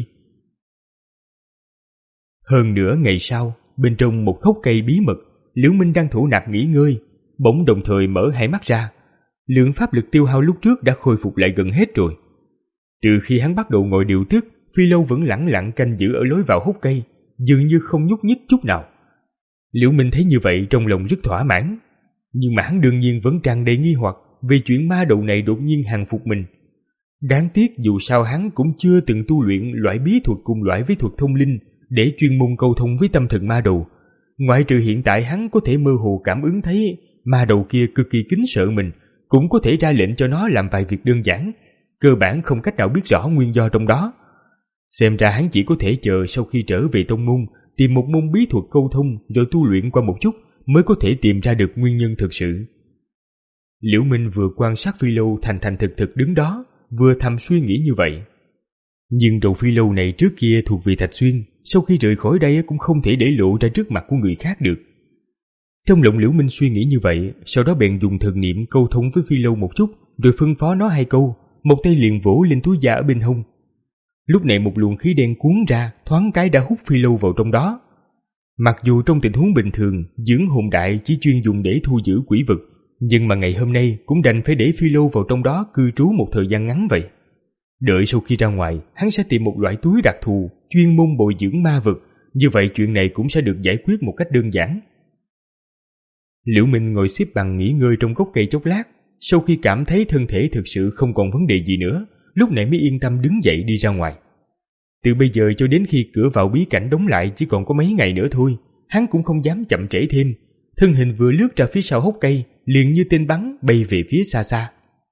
Hơn nửa ngày sau, bên trong một gốc cây bí mật, Liễu Minh đang thổ nạp nghỉ ngơi, bỗng đồng thời mở hai mắt ra. Lượng pháp lực tiêu hao lúc trước đã khôi phục lại gần hết rồi. Từ khi hắn bắt đầu ngồi điều tức, Phi Lâu vẫn lẳng lặng canh giữ ở lối vào hốc cây, dường như không nhúc nhích chút nào. Liễu Minh thấy như vậy trong lòng rất thỏa mãn, nhưng mà hắn đương nhiên vẫn tràn đầy nghi hoặc về chuyện ma đầu này đột nhiên hàng phục mình. Đáng tiếc dù sao hắn cũng chưa từng tu luyện loại bí thuật cùng loại với thuật thông linh để chuyên môn câu thông với tâm thần ma đầu. Ngoại trừ hiện tại hắn có thể mơ hồ cảm ứng thấy ma đầu kia cực kỳ kính sợ mình, cũng có thể ra lệnh cho nó làm vài việc đơn giản, cơ bản không cách nào biết rõ nguyên do trong đó. Xem ra hắn chỉ có thể chờ sau khi trở về tông môn, tìm một môn bí thuật câu thông rồi tu luyện qua một chút mới có thể tìm ra được nguyên nhân thực sự. Liễu Minh vừa quan sát Phi Lâu thành thành thực thực đứng đó, vừa thầm suy nghĩ như vậy. Nhưng đầu Phi Lâu này trước kia thuộc về Thạch Xuyên, sau khi rời khỏi đây cũng không thể để lộ ra trước mặt của người khác được. Trong lòng Liễu Minh suy nghĩ như vậy, sau đó bèn dùng thần niệm câu thông với Phi Lâu một chút, rồi phân phó nó hai câu, một tay liền vỗ lên túi da ở bên hông. Lúc này một luồng khí đen cuốn ra, thoáng cái đã hút Phi Lâu vào trong đó. Mặc dù trong tình huống bình thường, dưỡng hồn đại chỉ chuyên dùng để thu giữ quỷ vật, nhưng mà ngày hôm nay cũng đành phải để Phi Lâu vào trong đó cư trú một thời gian ngắn vậy. Đợi sau khi ra ngoài, hắn sẽ tìm một loại túi đặc thù, chuyên môn bồi dưỡng ma vật, như vậy chuyện này cũng sẽ được giải quyết một cách đơn giản. Liễu Minh ngồi xếp bằng nghỉ ngơi trong gốc cây chốc lát, sau khi cảm thấy thân thể thực sự không còn vấn đề gì nữa, lúc này mới yên tâm đứng dậy đi ra ngoài. Từ bây giờ cho đến khi cửa vào bí cảnh đóng lại chỉ còn có mấy ngày nữa thôi, hắn cũng không dám chậm trễ thêm. Thân hình vừa lướt ra phía sau hốc cây, liền như tên bắn bay về phía xa xa.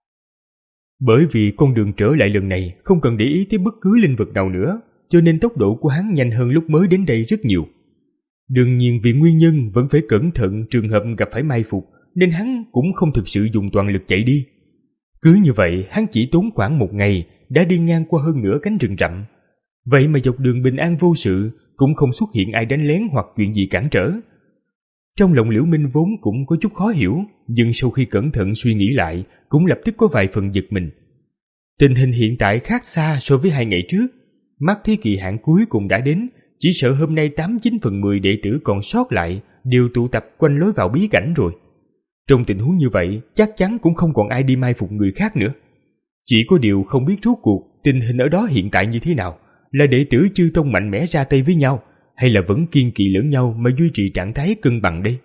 Bởi vì con đường trở lại lần này không cần để ý tới bất cứ linh vật nào nữa, cho nên tốc độ của hắn nhanh hơn lúc mới đến đây rất nhiều. Đương nhiên vì nguyên nhân vẫn phải cẩn thận trường hợp gặp phải mai phục, nên hắn cũng không thực sự dùng toàn lực chạy đi. Cứ như vậy hắn chỉ tốn khoảng một ngày đã đi ngang qua hơn nửa cánh rừng rậm. Vậy mà dọc đường bình an vô sự, cũng không xuất hiện ai đánh lén hoặc chuyện gì cản trở. Trong lòng Liễu Minh vốn cũng có chút khó hiểu, nhưng sau khi cẩn thận suy nghĩ lại, cũng lập tức có vài phần giật mình. Tình hình hiện tại khác xa so với hai ngày trước. Mắt thế kỳ hạn cuối cùng đã đến, chỉ sợ hôm nay tám chín phần mười đệ tử còn sót lại đều tụ tập quanh lối vào bí cảnh rồi. Trong tình huống như vậy, chắc chắn cũng không còn ai đi mai phục người khác nữa. Chỉ có điều không biết rốt cuộc tình hình ở đó hiện tại như thế nào, là đệ tử chư tông mạnh mẽ ra tay với nhau, hay là vẫn kiên kỵ lẫn nhau mà duy trì trạng thái cân bằng đây?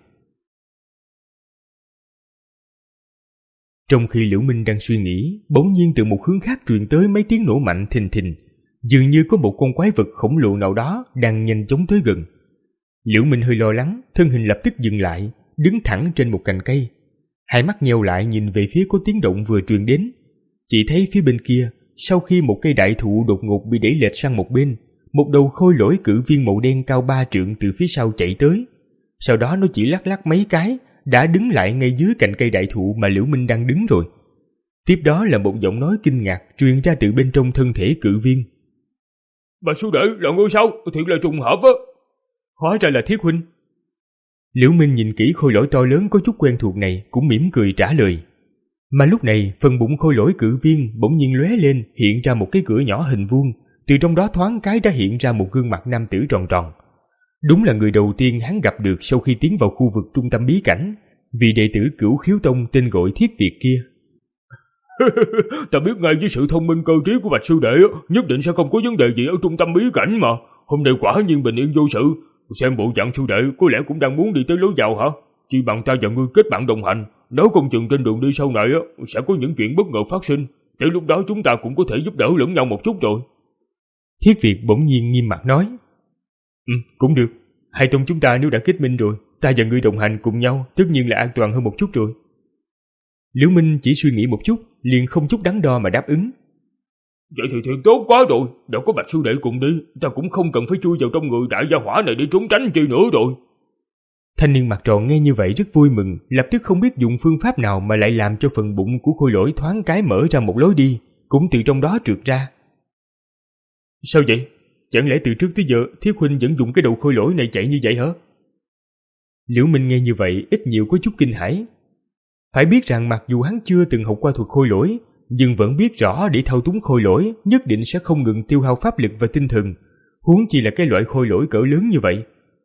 Trong khi Liễu Minh đang suy nghĩ, bỗng nhiên từ một hướng khác truyền tới mấy tiếng nổ mạnh thình thình, dường như có một con quái vật khổng lồ nào đó đang nhanh chóng tới gần. Liễu Minh hơi lo lắng, thân hình lập tức dừng lại, đứng thẳng trên một cành cây. Hai mắt nheo lại nhìn về phía có tiếng động vừa truyền đến. Chỉ thấy phía bên kia, sau khi một cây đại thụ đột ngột bị đẩy lệch sang một bên, một đầu khôi lỗi cự viên màu đen cao ba trượng từ phía sau chạy tới. Sau đó nó chỉ lắc lắc mấy cái, đã đứng lại ngay dưới cạnh cây đại thụ mà Liễu Minh đang đứng rồi. Tiếp đó là một giọng nói kinh ngạc truyền ra từ bên trong thân thể cự viên. Bà sư đệ là ngươi sao? Thiệt là trùng hợp á. Hóa ra là Thiết huynh. Liễu Minh nhìn kỹ khôi lỗi to lớn có chút quen thuộc này, cũng mỉm cười trả lời. Mà lúc này, phần bụng khôi lỗi cự viên bỗng nhiên lóe lên, hiện ra một cái cửa nhỏ hình vuông, từ trong đó thoáng cái đã hiện ra một gương mặt nam tử tròn tròn. Đúng là người đầu tiên hắn gặp được sau khi tiến vào khu vực trung tâm bí cảnh, vị đệ tử Cửu Khiếu Tông tên gọi Thiết Việt kia. Ta biết ngay với sự thông minh cơ trí của Bạch sư đệ nhất định sẽ không có vấn đề gì ở trung tâm bí cảnh mà. Hôm nay quả nhiên bình yên vô sự. Xem bộ dạng sư đệ có lẽ cũng đang muốn đi tới lối vào hả? Chỉ bằng ta và ngươi kết bạn đồng hành, nếu không chừng trên đường đi sau này sẽ có những chuyện bất ngờ phát sinh. Tới lúc đó chúng ta cũng có thể giúp đỡ lẫn nhau một chút rồi. Thiết Việt bỗng nhiên nghiêm mặt nói. Ừ, cũng được. Hai tông chúng ta nếu đã kết minh rồi, ta và ngươi đồng hành cùng nhau tất nhiên là an toàn hơn một chút rồi. Liễu Minh chỉ suy nghĩ một chút, liền không chút đắn đo mà đáp ứng. Vậy thì thiệt tốt quá rồi, đã có Bạch sư đệ cùng đi, ta cũng không cần phải chui vào trong người đại gia hỏa này để trốn tránh chi nữa rồi. Thanh niên mặt tròn nghe như vậy rất vui mừng, lập tức không biết dùng phương pháp nào mà lại làm cho phần bụng của khôi lỗi thoáng cái mở ra một lối đi, cũng từ trong đó trượt ra. Sao vậy? Chẳng lẽ từ trước tới giờ Thiết huynh vẫn dùng cái đầu khôi lỗi này chạy như vậy hả? Liễu Minh nghe như vậy ít nhiều có chút kinh hãi. Phải biết rằng mặc dù hắn chưa từng học qua thuật khôi lỗi, nhưng vẫn biết rõ để thao túng khôi lỗi nhất định sẽ không ngừng tiêu hao pháp lực và tinh thần, huống chi là cái loại khôi lỗi cỡ lớn như vậy.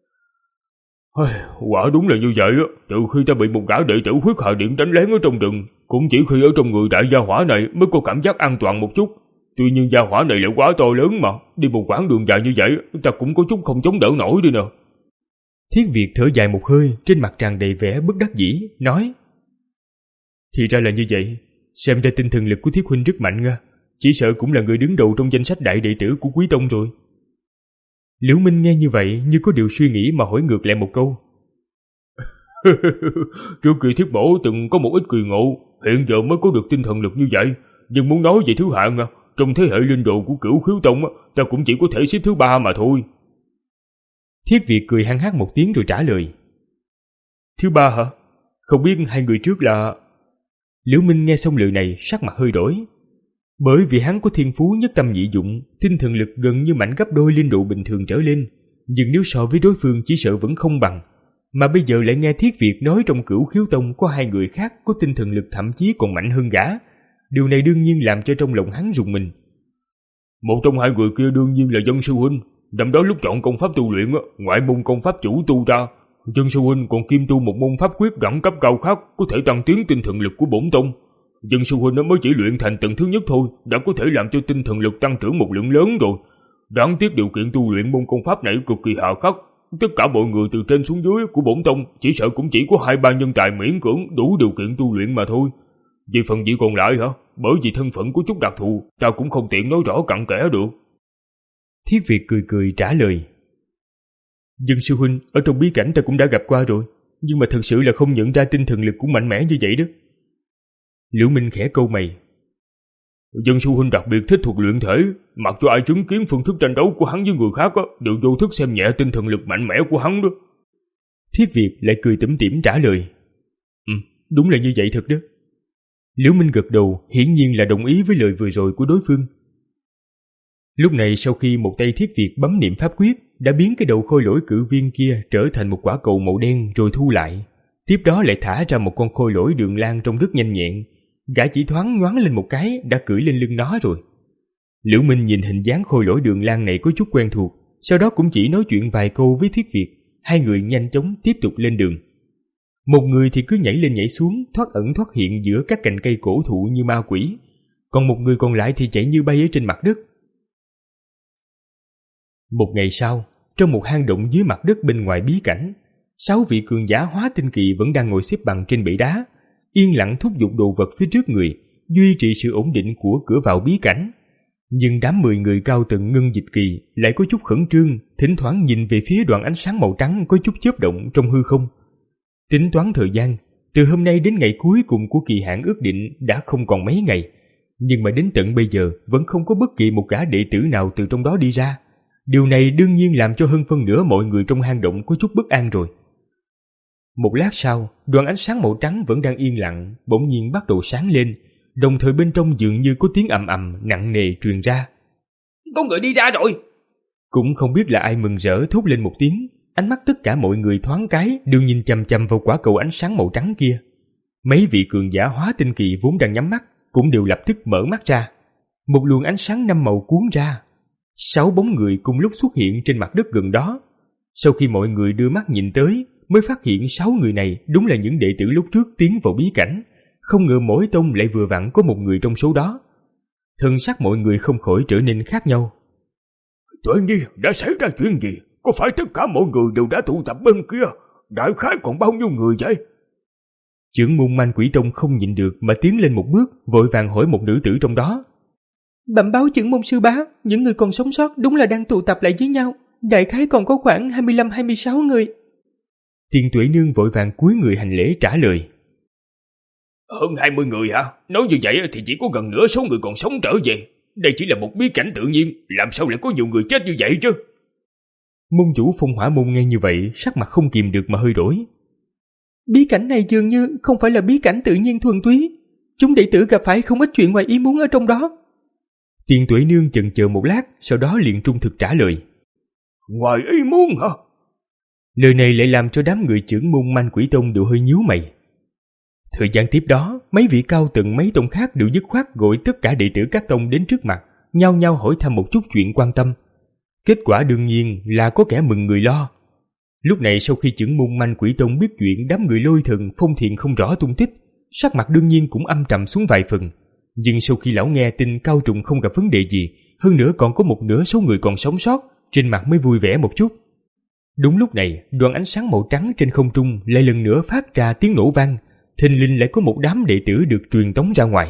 Quả đúng là như vậy á, từ khi ta bị một gã đệ tử Huyết Hà Điện đánh lén ở trong rừng, cũng chỉ khi ở trong người đại gia hỏa này mới có cảm giác an toàn một chút. Tuy nhiên gia hỏa này lại quá to lớn mà, đi một quãng đường dài như vậy, ta cũng có chút không chống đỡ nổi đi nè. Thiết Việt thở dài một hơi, trên mặt tràn đầy vẻ bất đắc dĩ, nói. Thì ra là như vậy, xem ra tinh thần lực của Thiết huynh rất mạnh nha, chỉ sợ cũng là người đứng đầu trong danh sách đại đệ tử của Quý Tông rồi. Liễu Minh nghe như vậy như có điều suy nghĩ mà hỏi ngược lại một câu. Trước kia Thiết Bổ từng có một ít kỳ ngộ, hiện giờ mới có được tinh thần lực như vậy, nhưng muốn nói về thứ hạng à, trong thế hệ linh đồ của Cửu Khiếu Tông ta cũng chỉ có thể xếp thứ ba mà thôi. Thiết Việt cười hăng hắc một tiếng rồi trả lời. Thứ ba hả? Không biết hai người trước là... Liễu Minh nghe xong lời này sắc mặt hơi đổi. Bởi vì hắn có thiên phú nhất tâm nhị dụng, tinh thần lực gần như mạnh gấp đôi linh độ bình thường trở lên, nhưng nếu so với đối phương chỉ sợ vẫn không bằng. Mà bây giờ lại nghe Thiết Việt nói trong Cửu Khiếu Tông có hai người khác có tinh thần lực thậm chí còn mạnh hơn gã. Điều này đương nhiên làm cho trong lòng hắn rùng mình. Một trong hai người kia đương nhiên là Dân Sư huynh. Năm đó lúc chọn công pháp tu luyện, ngoại môn công pháp chủ tu ra, Dân Sư huynh còn kiêm tu một môn pháp quyết đẳng cấp cao khác có thể tăng tiến tinh thần lực của bổn tông. Dân Sư huynh mới chỉ luyện thành tầng thứ nhất thôi, đã có thể làm cho tinh thần lực tăng trưởng một lượng lớn rồi. Đáng tiếc điều kiện tu luyện môn công pháp này cực kỳ hà khắc, tất cả mọi người từ trên xuống dưới của bổn tông chỉ sợ cũng chỉ có hai ba nhân tài miễn cưỡng đủ điều kiện tu luyện mà thôi. Về phần gì còn lại hả? Bởi vì thân phận của chút đặc thù, ta cũng không tiện nói rõ cặn kẽ được. Thiết Việt cười cười trả lời. Dân Sư huynh ở trong bí cảnh ta cũng đã gặp qua rồi, nhưng mà thật sự là không nhận ra tinh thần lực cũng mạnh mẽ như vậy đó. Liễu Minh khẽ câu mày. Dân Sư huynh đặc biệt thích thuật luyện thể, mặc cho ai chứng kiến phương thức tranh đấu của hắn với người khác á, đều vô thức xem nhẹ tinh thần lực mạnh mẽ của hắn đó. Thiết Việt lại cười tủm tỉm trả lời. Ừ, đúng là như vậy thật đó. Liễu Minh gật đầu, hiển nhiên là đồng ý với lời vừa rồi của đối phương. Lúc này sau khi một tay Thiết Việt bấm niệm pháp quyết, đã biến cái đầu khôi lỗi cự viên kia trở thành một quả cầu màu đen rồi thu lại. Tiếp đó lại thả ra một con khôi lỗi Đường Lan trông rất nhanh nhẹn. Gã chỉ thoáng nhoáng lên một cái đã cưỡi lên lưng nó rồi. Liễu Minh nhìn hình dáng khôi lỗi Đường Lan này có chút quen thuộc, sau đó cũng chỉ nói chuyện vài câu với Thiết Việt. Hai người nhanh chóng tiếp tục lên đường. Một người thì cứ nhảy lên nhảy xuống, thoát ẩn thoát hiện giữa các cành cây cổ thụ như ma quỷ, còn một người còn lại thì chạy như bay ở trên mặt đất. Một ngày sau, trong một hang động dưới mặt đất bên ngoài bí cảnh, sáu vị cường giả hóa tinh kỳ vẫn đang ngồi xếp bằng trên bệ đá, yên lặng thúc giục đồ vật phía trước người, duy trì sự ổn định của cửa vào bí cảnh. Nhưng đám mười người cao tầng ngân dịch kỳ lại có chút khẩn trương, thỉnh thoảng nhìn về phía đoạn ánh sáng màu trắng có chút chớp động trong hư không. Tính toán thời gian, Từ hôm nay đến ngày cuối cùng của kỳ hạn ước định đã không còn mấy ngày, nhưng mà đến tận bây giờ vẫn không có bất kỳ một gã đệ tử nào từ trong đó đi ra. Điều này đương nhiên làm cho hơn phân nửa mọi người trong hang động có chút bất an rồi. Một lát sau, đoàn ánh sáng màu trắng vẫn đang yên lặng, bỗng nhiên bắt đầu sáng lên, đồng thời bên trong dường như có tiếng ầm ầm nặng nề truyền ra. Có người đi ra rồi! Cũng không biết là ai mừng rỡ thốt lên một tiếng, ánh mắt tất cả mọi người thoáng cái đều nhìn chằm chằm vào quả cầu ánh sáng màu trắng kia. Mấy vị cường giả hóa tinh kỳ vốn đang nhắm mắt cũng đều lập tức mở mắt ra. Một luồng ánh sáng năm màu cuốn ra, sáu bóng người cùng lúc xuất hiện trên mặt đất gần đó. Sau khi mọi người đưa mắt nhìn tới, mới phát hiện sáu người này đúng là những đệ tử lúc trước tiến vào bí cảnh. Không ngờ mỗi tông lại vừa vặn có một người trong số đó. Thân sắc mọi người không khỏi trở nên khác nhau. Tự nhiên đã xảy ra chuyện gì? Có phải tất cả mọi người đều đã tụ tập bên kia? Đại khái còn bao nhiêu người vậy? Trưởng môn Man Quỷ Tông không nhịn được mà tiến lên một bước, vội vàng hỏi một nữ tử trong đó. Bẩm báo trưởng môn sư bá, những người còn sống sót đúng là đang tụ tập lại với nhau. Đại khái còn có khoảng hai mươi lăm hai mươi sáu người. Tiền Tuệ Nương vội vàng cúi người hành lễ trả lời. Hơn hai mươi người hả? Nói như vậy thì chỉ có gần nửa số người còn sống trở về. Đây chỉ là một bí cảnh tự nhiên, làm sao lại có nhiều người chết như vậy chứ? Môn chủ Phong Hỏa Môn nghe như vậy, sắc mặt không kìm được mà hơi đổi. Bí cảnh này dường như không phải là bí cảnh tự nhiên thuần túy. Chúng đệ tử gặp phải không ít chuyện ngoài ý muốn ở trong đó. Tiền Tuệ Nương chần chờ một lát, sau đó liền trung thực trả lời. Ngoài ý muốn hả? Lời này lại làm cho đám người trưởng môn Man Quỷ Tông đều hơi nhíu mày. Thời gian tiếp đó, mấy vị cao tầng mấy tông khác đều dứt khoát gọi tất cả đệ tử các tông đến trước mặt, nhao nhao hỏi thăm một chút chuyện quan tâm. Kết quả đương nhiên là có kẻ mừng người lo. Lúc này sau khi trưởng môn Man Quỷ Tông biết chuyện đám người Lôi Thần Phong Thiện không rõ tung tích, sắc mặt đương nhiên cũng âm trầm xuống vài phần. Nhưng sau khi lão nghe tin Cao Trùng không gặp vấn đề gì, hơn nữa còn có một nửa số người còn sống sót, trên mặt mới vui vẻ một chút. Đúng lúc này, đoàn ánh sáng màu trắng trên không trung lại lần nữa phát ra tiếng nổ vang, thình lình lại có một đám đệ tử được truyền tống ra ngoài.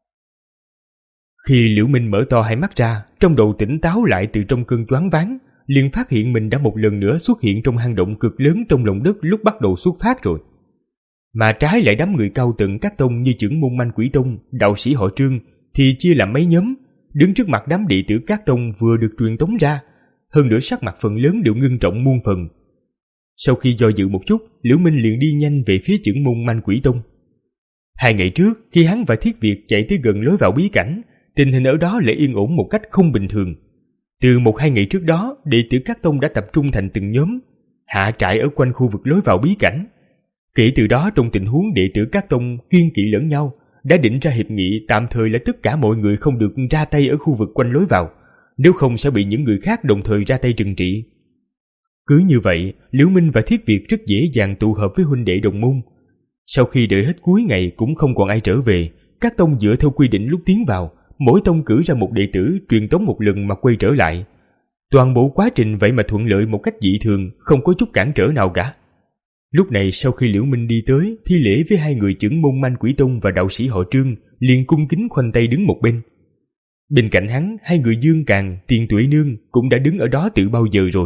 Khi Liễu Minh mở to hai mắt ra, trong đầu tỉnh táo lại từ trong cơn choáng váng, liền phát hiện mình đã một lần nữa xuất hiện trong hang động cực lớn trong lòng đất lúc bắt đầu xuất phát rồi. Mà trái lại đám người cao tầng các tông như trưởng môn Man Quỷ Tông, đạo sĩ họ Trương thì chia làm mấy nhóm, đứng trước mặt đám đệ tử các tông vừa được truyền tống ra, hơn nữa sắc mặt phần lớn đều ngưng trọng muôn phần. Sau khi do dự một chút, Liễu Minh liền đi nhanh về phía trưởng môn Man Quỷ Tông. Hai ngày trước, khi hắn và Thiết Việt chạy tới gần lối vào bí cảnh, tình hình ở đó lại yên ổn một cách không bình thường. Từ một hai ngày trước đó, đệ tử các tông đã tập trung thành từng nhóm, hạ trại ở quanh khu vực lối vào bí cảnh. Kể từ đó, trong tình huống đệ tử các tông kiêng kỵ lẫn nhau, đã định ra hiệp nghị tạm thời là tất cả mọi người không được ra tay ở khu vực quanh lối vào, nếu không sẽ bị những người khác đồng thời ra tay trừng trị. Cứ như vậy, Liễu Minh và Thiết Việt rất dễ dàng tụ hợp với huynh đệ đồng môn. Sau khi đợi hết cuối ngày cũng không còn ai trở về, các tông dựa theo quy định lúc tiến vào, mỗi tông cử ra một đệ tử truyền tống một lần mà quay trở lại. Toàn bộ quá trình vậy mà thuận lợi một cách dị thường, không có chút cản trở nào cả. Lúc này sau khi Liễu Minh đi tới, thi lễ với hai người trưởng môn Man Quỷ Tông và đạo sĩ họ Trương, liền cung kính khoanh tay đứng một bên. Bên cạnh hắn, hai người Dương Càn, Tiền Tuệ Nương cũng đã đứng ở đó từ bao giờ rồi.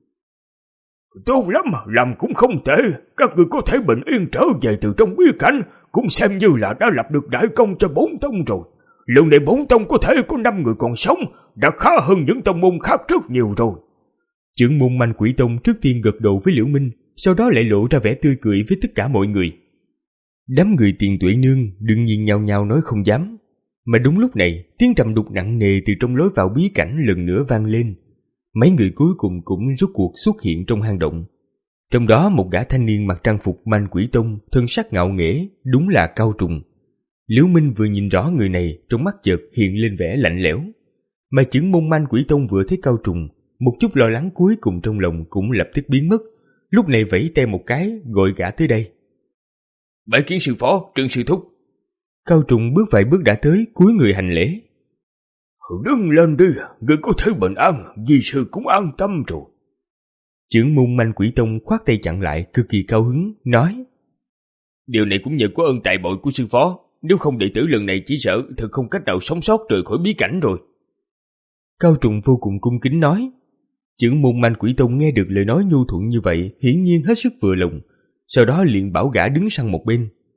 Tốt lắm, làm cũng không tệ. Các người có thể bình yên trở về từ trong bí cảnh, cũng xem như là đã lập được đại công cho bốn tông rồi. Lần này bốn tông có thể có năm người còn sống, đã khá hơn những tông môn khác rất nhiều rồi. Trưởng môn Man Quỷ Tông trước tiên gật đầu với Liễu Minh, sau đó lại lộ ra vẻ tươi cười với tất cả mọi người. Đám người Tiền Tuệ Nương đương nhiên nhao nhao nói không dám. Mà đúng lúc này, tiếng trầm đục nặng nề từ trong lối vào bí cảnh lần nữa vang lên. Mấy người cuối cùng cũng rốt cuộc xuất hiện trong hang động. Trong đó một gã thanh niên mặc trang phục Man Quỷ Tông, thân sắc ngạo nghễ, đúng là Cao Trùng. Liễu Minh vừa nhìn rõ người này, trong mắt chợt hiện lên vẻ lạnh lẽo. Mà trưởng môn Man Quỷ Tông vừa thấy Cao Trùng, một chút lo lắng cuối cùng trong lòng cũng lập tức biến mất. Lúc này vẫy tay một cái, gọi gã tới đây. Bái kiến sư phó, Trương sư thúc. Cao Trùng bước vài bước đã tới, cúi người hành lễ. Đứng lên đi, người có thể bình an, di sư cũng an tâm rồi. Trưởng môn Man Quỷ Tông khoát tay chặn lại, cực kỳ cao hứng, nói. Điều này cũng nhờ có ơn tại bội của sư phó, nếu không đệ tử lần này chỉ sợ thật không cách nào sống sót rời khỏi bí cảnh rồi. Cao Trùng vô cùng cung kính nói. Trưởng môn Man Quỷ Tông nghe được lời nói nhu thuận như vậy, hiển nhiên hết sức vừa lòng, sau đó liền bảo gã đứng sang một bên,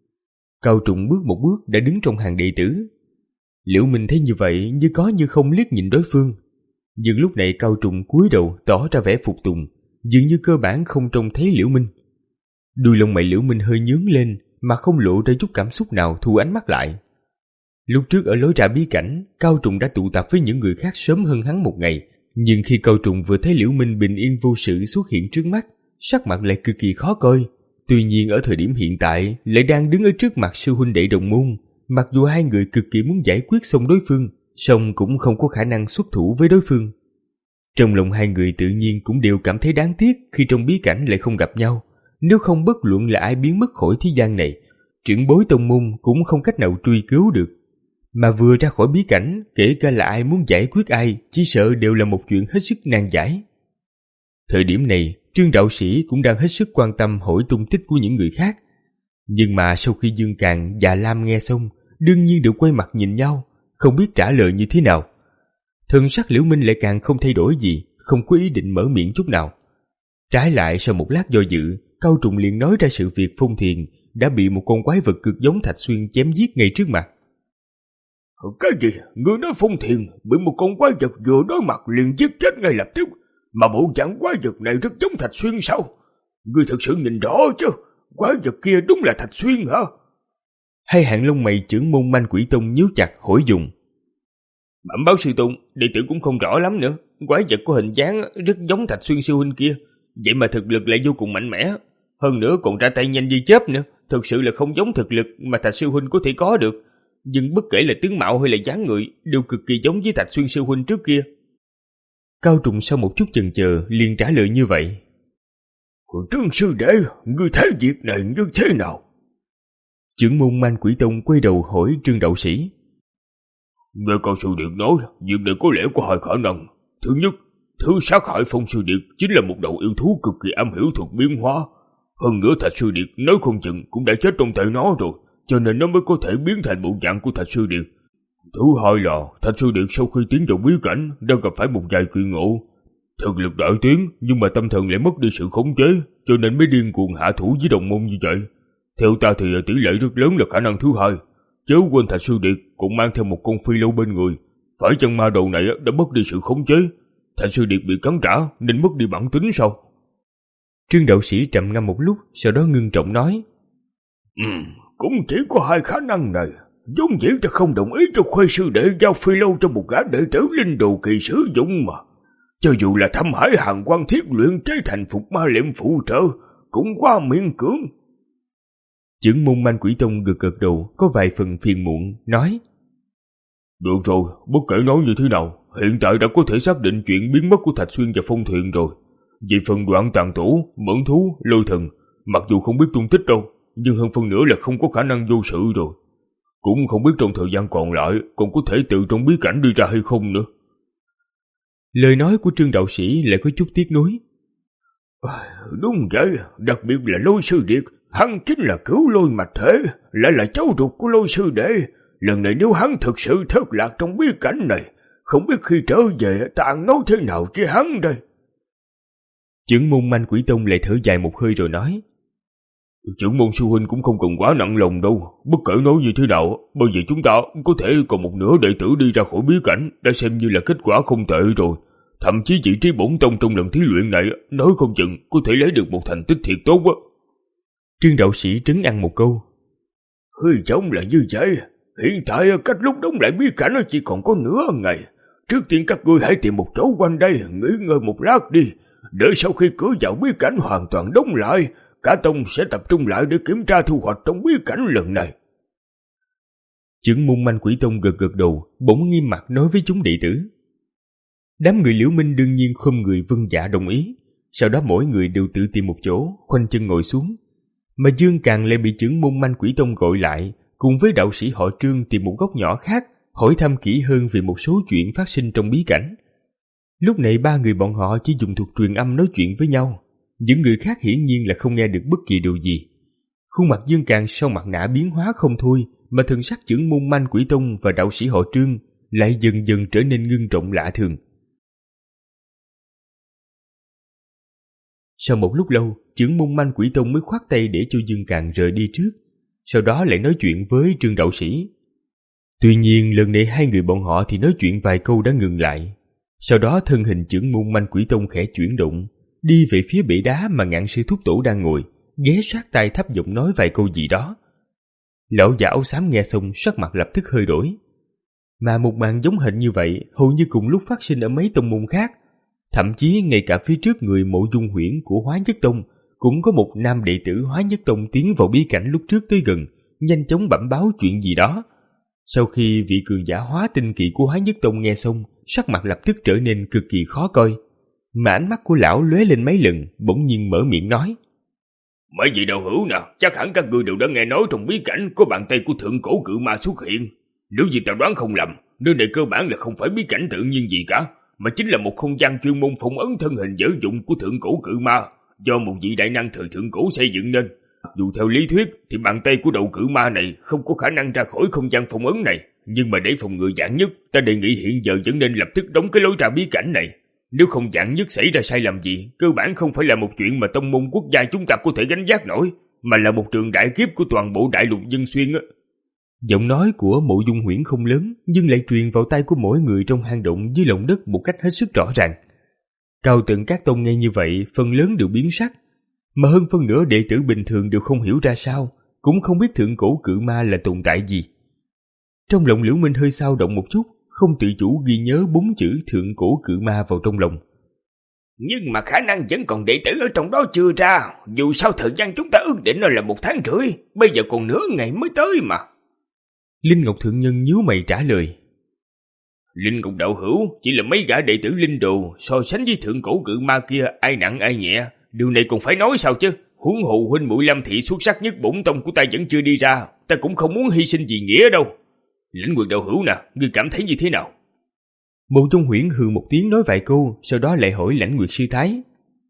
Cao Trùng bước một bước đã đứng trong hàng đệ tử. Liễu Minh thấy như vậy như có như không liếc nhìn đối phương. Nhưng lúc này Cao Trùng cúi đầu tỏ ra vẻ phục tùng, dường như cơ bản không trông thấy Liễu Minh. Đuôi lông mày Liễu Minh hơi nhướng lên mà không lộ ra chút cảm xúc nào, thu ánh mắt lại. Lúc trước ở lối ra bí cảnh, Cao Trùng đã tụ tập với những người khác sớm hơn hắn một ngày, nhưng khi Cao Trùng vừa thấy Liễu Minh bình yên vô sự xuất hiện trước mắt, sắc mặt lại cực kỳ khó coi. Tuy nhiên ở thời điểm hiện tại lại đang đứng ở trước mặt sư huynh đệ đồng môn, mặc dù hai người cực kỳ muốn giải quyết xong đối phương, song cũng không có khả năng xuất thủ với đối phương. Trong lòng hai người tự nhiên cũng đều cảm thấy đáng tiếc khi trong bí cảnh lại không gặp nhau. Nếu không, bất luận là ai biến mất khỏi thế gian này, trưởng bối tông môn cũng không cách nào truy cứu được. Mà vừa ra khỏi bí cảnh, kể cả là ai muốn giải quyết ai, chỉ sợ đều là một chuyện hết sức nan giải. Thời điểm này, Trương đạo sĩ cũng đang hết sức quan tâm hỏi tung tích của những người khác. Nhưng mà sau khi Dương Càn và Lam nghe xong, đương nhiên đều quay mặt nhìn nhau, không biết trả lời như thế nào. Thần sắc Liễu Minh lại càng không thay đổi gì, không có ý định mở miệng chút nào. Trái lại, sau một lát do dự, Cao Trùng liền nói ra sự việc Phong Thiền đã bị một con quái vật cực giống Thạch Xuyên chém giết ngay trước mặt. Cái gì? Ngươi nói Phong Thiền bị một con quái vật vừa đối mặt liền giết chết ngay lập tức, mà bộ dạng quái vật này rất giống Thạch Xuyên sao? Ngươi thật sự nhìn rõ chứ? Quái vật kia đúng là Thạch Xuyên hả? Hai hàng lông mày trưởng môn Manh Quỷ Tông nhíu chặt hỏi dùng. Bẩm báo sư tôn, đệ tử cũng không rõ lắm nữa. Quái vật có hình dáng rất giống Thạch Xuyên sư huynh kia, vậy mà thực lực lại vô cùng mạnh mẽ, hơn nữa còn ra tay nhanh như chớp nữa. Thực sự là không giống thực lực mà Thạch sư huynh có thể có được. Nhưng bất kể là tướng mạo hay là dáng người đều cực kỳ giống với Thạch Xuyên sư huynh trước kia. Cao Trùng sau một chút chần chờ liền trả lời như vậy. Trương sư đệ, ngươi thấy việc này như thế nào? Trưởng môn Manh Quỷ Tông quay đầu hỏi Trương đạo sĩ. Nghe cao sư điện nói, việc này có lẽ có hai khả năng. Thứ nhất, thứ sát hại Phong sư điện chính là một đầu yêu thú cực kỳ am hiểu thuật biến hóa. Hơn nữa Thạch sư điện nói không chừng cũng đã chết trong tay nó rồi, cho nên nó mới có thể biến thành bộ dạng của Thạch sư điện. Thứ hai là Thạch sư điện sau khi tiến vào bí cảnh đang gặp phải một vài kỳ ngộ. Thực lực đại tiến nhưng mà tâm thần lại mất đi sự khống chế, cho nên mới điên cuồng hạ thủ với đồng môn như vậy. Theo ta thì tỷ lệ rất lớn là khả năng thứ hai. Chớ quên Thạch sư điện cũng mang theo một con phi lâu bên người. Phải chăng ma đầu này đã mất đi sự khống chế? Thạch sư điện bị cắn trả nên mất đi bản tính sao? Trương đạo sĩ trầm ngâm một lúc, sau đó ngưng trọng nói. Ừ, cũng chỉ có hai khả năng này. Vốn dĩ ta không đồng ý cho Khuê sư đệ giao phi lâu cho một gã đệ tử linh đồ kỳ sử dụng mà. Cho dù là thâm hải hàng quan thiết luyện chế thành phục ma liệm phụ trợ, cũng quá miễn cưỡng. Trưởng môn Manh Quỷ Tông gật gật đầu, có vài phần phiền muộn, nói. Được rồi, bất kể nói như thế nào, hiện tại đã có thể xác định chuyện biến mất của Thạch Xuyên và Phong Thiền rồi. Về phần Đoạn Tàn Tổ, Mẫn Thú, Lôi Thần, mặc dù không biết tung tích đâu, nhưng hơn phân nửa là không có khả năng vô sự rồi. Cũng không biết trong thời gian còn lại còn có thể tự trong bí cảnh đi ra hay không nữa. Lời nói của Trương đạo sĩ lại có chút tiếc nuối. À, đúng vậy, đặc biệt là Lôi sư điệt, hắn chính là cứu Lôi Mạch Thể, lại là cháu ruột của Lôi sư đệ. Lần này nếu hắn thực sự thất lạc trong bí cảnh này, không biết khi trở về ta ăn nói thế nào với hắn đây. Trưởng môn Manh Quỷ Tông lại thở dài một hơi rồi nói. Trưởng môn sư huynh cũng không cần quá nặng lòng đâu. Bất kể nói như thế nào, bây giờ chúng ta có thể còn một nửa đệ tử đi ra khỏi bí cảnh, đã xem như là kết quả không tệ rồi. Thậm chí vị trí bổn tông trong lần thí luyện này, nói không chừng có thể lấy được một thành tích thiệt tốt á. Trương đạo sĩ trấn ăn một câu. Hơi giống là như vậy. Hiện tại cách lúc đóng lại bí cảnh nó chỉ còn có nửa ngày. Trước tiên các ngươi hãy tìm một chỗ quanh đây nghỉ ngơi một lát đi. Đợi sau khi cửa vào bí cảnh hoàn toàn đóng lại, cả tông sẽ tập trung lại để kiểm tra thu hoạch trong bí cảnh lần này. Trưởng môn Manh Quỷ Tông gật gật đầu, bỗng nghiêm mặt nói với chúng đệ tử. Đám người Liễu Minh đương nhiên không người vâng dạ đồng ý. Sau đó mỗi người đều tự tìm một chỗ, khoanh chân ngồi xuống. Mà Dương Càn lại bị trưởng môn Manh Quỷ Tông gọi lại, cùng với đạo sĩ họ Trương tìm một góc nhỏ khác, hỏi thăm kỹ hơn về một số chuyện phát sinh trong bí cảnh. Lúc này ba người bọn họ chỉ dùng thuật truyền âm nói chuyện với nhau. Những người khác hiển nhiên là không nghe được bất kỳ điều gì. Khuôn mặt Dương Càn sau mặt nạ biến hóa không thôi, mà thần sắc trưởng môn Manh Quỷ Tông và đạo sĩ họ Trương lại dần dần trở nên ngưng trọng lạ thường. Sau một lúc lâu, trưởng môn Manh Quỷ Tông mới khoát tay để cho Dương Càn rời đi trước. sau đó lại nói chuyện với Trương đạo sĩ. Tuy nhiên lần này hai người bọn họ thì nói chuyện vài câu đã ngừng lại. Sau đó thân hình trưởng môn Manh Quỷ Tông khẽ chuyển động, đi về phía bể đá mà Ngạn Sư Thúc Tổ đang ngồi, ghé sát tai thấp giọng nói vài câu gì đó. Lão già áo xám nghe xong sắc mặt lập tức hơi đổi. Mà một màn giống hệt như vậy hầu như cùng lúc phát sinh ở mấy tông môn khác. Thậm chí ngay cả phía trước người Mộ Dung Huyễn của Hóa Nhất Tông cũng có một nam đệ tử Hóa Nhất Tông tiến vào bí cảnh lúc trước tới gần, nhanh chóng bẩm báo chuyện gì đó. Sau khi vị cường giả hóa tinh kỳ của Hóa Nhất Tông nghe xong, sắc mặt lập tức trở nên cực kỳ khó coi. Mà ánh mắt của lão lóe lên mấy lần, bỗng nhiên mở miệng nói: Mấy vị đạo hữu nè, chắc hẳn các ngươi đều đã nghe nói trong bí cảnh có bàn tay của thượng cổ cự ma xuất hiện. Nếu như ta đoán không lầm, nơi này cơ bản là không phải bí cảnh tự nhiên gì cả, mà chính là một không gian chuyên môn phong ấn thân hình dở dụng của thượng cổ cự ma, do một vị đại năng thời thượng cổ xây dựng nên. Dù theo lý thuyết thì bàn tay của đầu cự ma này không có khả năng ra khỏi không gian phong ấn này, nhưng mà để phòng ngừa vạn nhất, ta đề nghị hiện giờ vẫn nên lập tức đóng cái lối ra bí cảnh này. Nếu không vạn nhất xảy ra sai lầm gì, cơ bản không phải là một chuyện mà tông môn quốc gia chúng ta có thể gánh vác nổi, mà là một trường đại kiếp của toàn bộ đại lục Dân Xuyên á. Giọng nói của Mộ Dung Huyễn không lớn, nhưng lại truyền vào tai của mỗi người trong hang động dưới lòng đất một cách hết sức rõ ràng. Cao tầng các tông nghe như vậy, phần lớn đều biến sắc, mà hơn phân nửa đệ tử bình thường đều không hiểu ra sao, cũng không biết thượng cổ cự ma là tồn tại gì. Trong lòng Liễu Minh hơi xao động một chút, không tự chủ ghi nhớ bốn chữ thượng cổ cự ma vào trong lòng. Nhưng mà khả năng vẫn còn đệ tử ở trong đó chưa ra, dù sao thời gian chúng ta ước định là một tháng rưỡi, bây giờ còn nửa ngày mới tới mà. Linh Ngọc Thượng Nhân nhíu mày trả lời: Linh Ngọc đạo hữu chỉ là mấy gã đệ tử linh đồ, so sánh với thượng cổ cự ma kia ai nặng ai nhẹ, điều này còn phải nói sao chứ. Huống hồ huynh muội Lâm thị xuất sắc nhất bổn tông của ta vẫn chưa đi ra, ta cũng không muốn hy sinh gì nghĩa đâu. Lãnh Nguyệt đạo hữu nè, ngươi cảm thấy như thế nào? Mộ Dung Huyễn hừ một tiếng nói vài câu, sau đó lại hỏi Lãnh Nguyệt sư thái: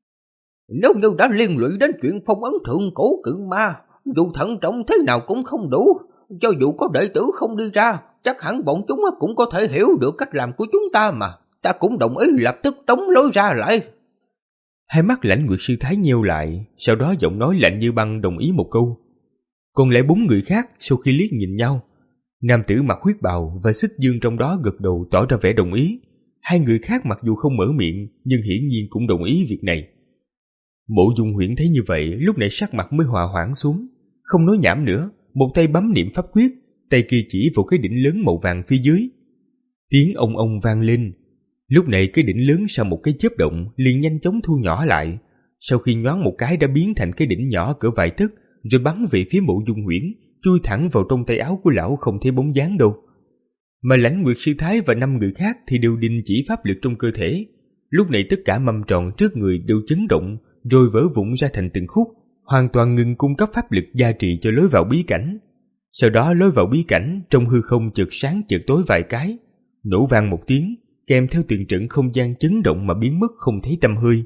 Nếu như đã liên lụy đến chuyện phong ấn thượng cổ cự ma, dù thận trọng thế nào cũng không đủ. Cho dù có đệ tử không đi ra, chắc hẳn bọn chúng cũng có thể hiểu được cách làm của chúng ta mà. Ta cũng đồng ý lập tức đóng lối ra lại. Hai mắt Lãnh Nguyệt sư thái nheo lại, sau đó giọng nói lạnh như băng đồng ý một câu. Còn lại bốn người khác sau khi liếc nhìn nhau, nam tử mặc huyết bào và Xích Dương trong đó gật đầu tỏ ra vẻ đồng ý. Hai người khác mặc dù không mở miệng, nhưng hiển nhiên cũng đồng ý việc này. Mộ Dung Huyễn thấy như vậy, lúc này sắc mặt mới hòa hoãn xuống, không nói nhảm nữa, một tay bấm niệm pháp quyết, tay kia chỉ vào cái đỉnh lớn màu vàng phía dưới. Tiếng ông ông vang lên. Lúc này cái đỉnh lớn sau một cái chớp động liền nhanh chóng thu nhỏ lại, sau khi nhoáng một cái đã biến thành cái đỉnh nhỏ cỡ vài tấc, rồi bắn về phía Mộ Dung Huyễn, chui thẳng vào trong tay áo của lão không thấy bóng dáng đâu. Mà Lãnh Nguyệt sư thái và năm người khác thì đều đình chỉ pháp lực trong cơ thể. Lúc này tất cả mâm tròn trước người đều chấn động, rồi vỡ vụn ra thành từng khúc, hoàn toàn ngừng cung cấp pháp lực gia trì cho lối vào bí cảnh. Sau đó lối vào bí cảnh trong hư không chợt sáng chợt tối vài cái, nổ vang một tiếng, kèm theo từng trận không gian chấn động mà biến mất không thấy tăm hơi.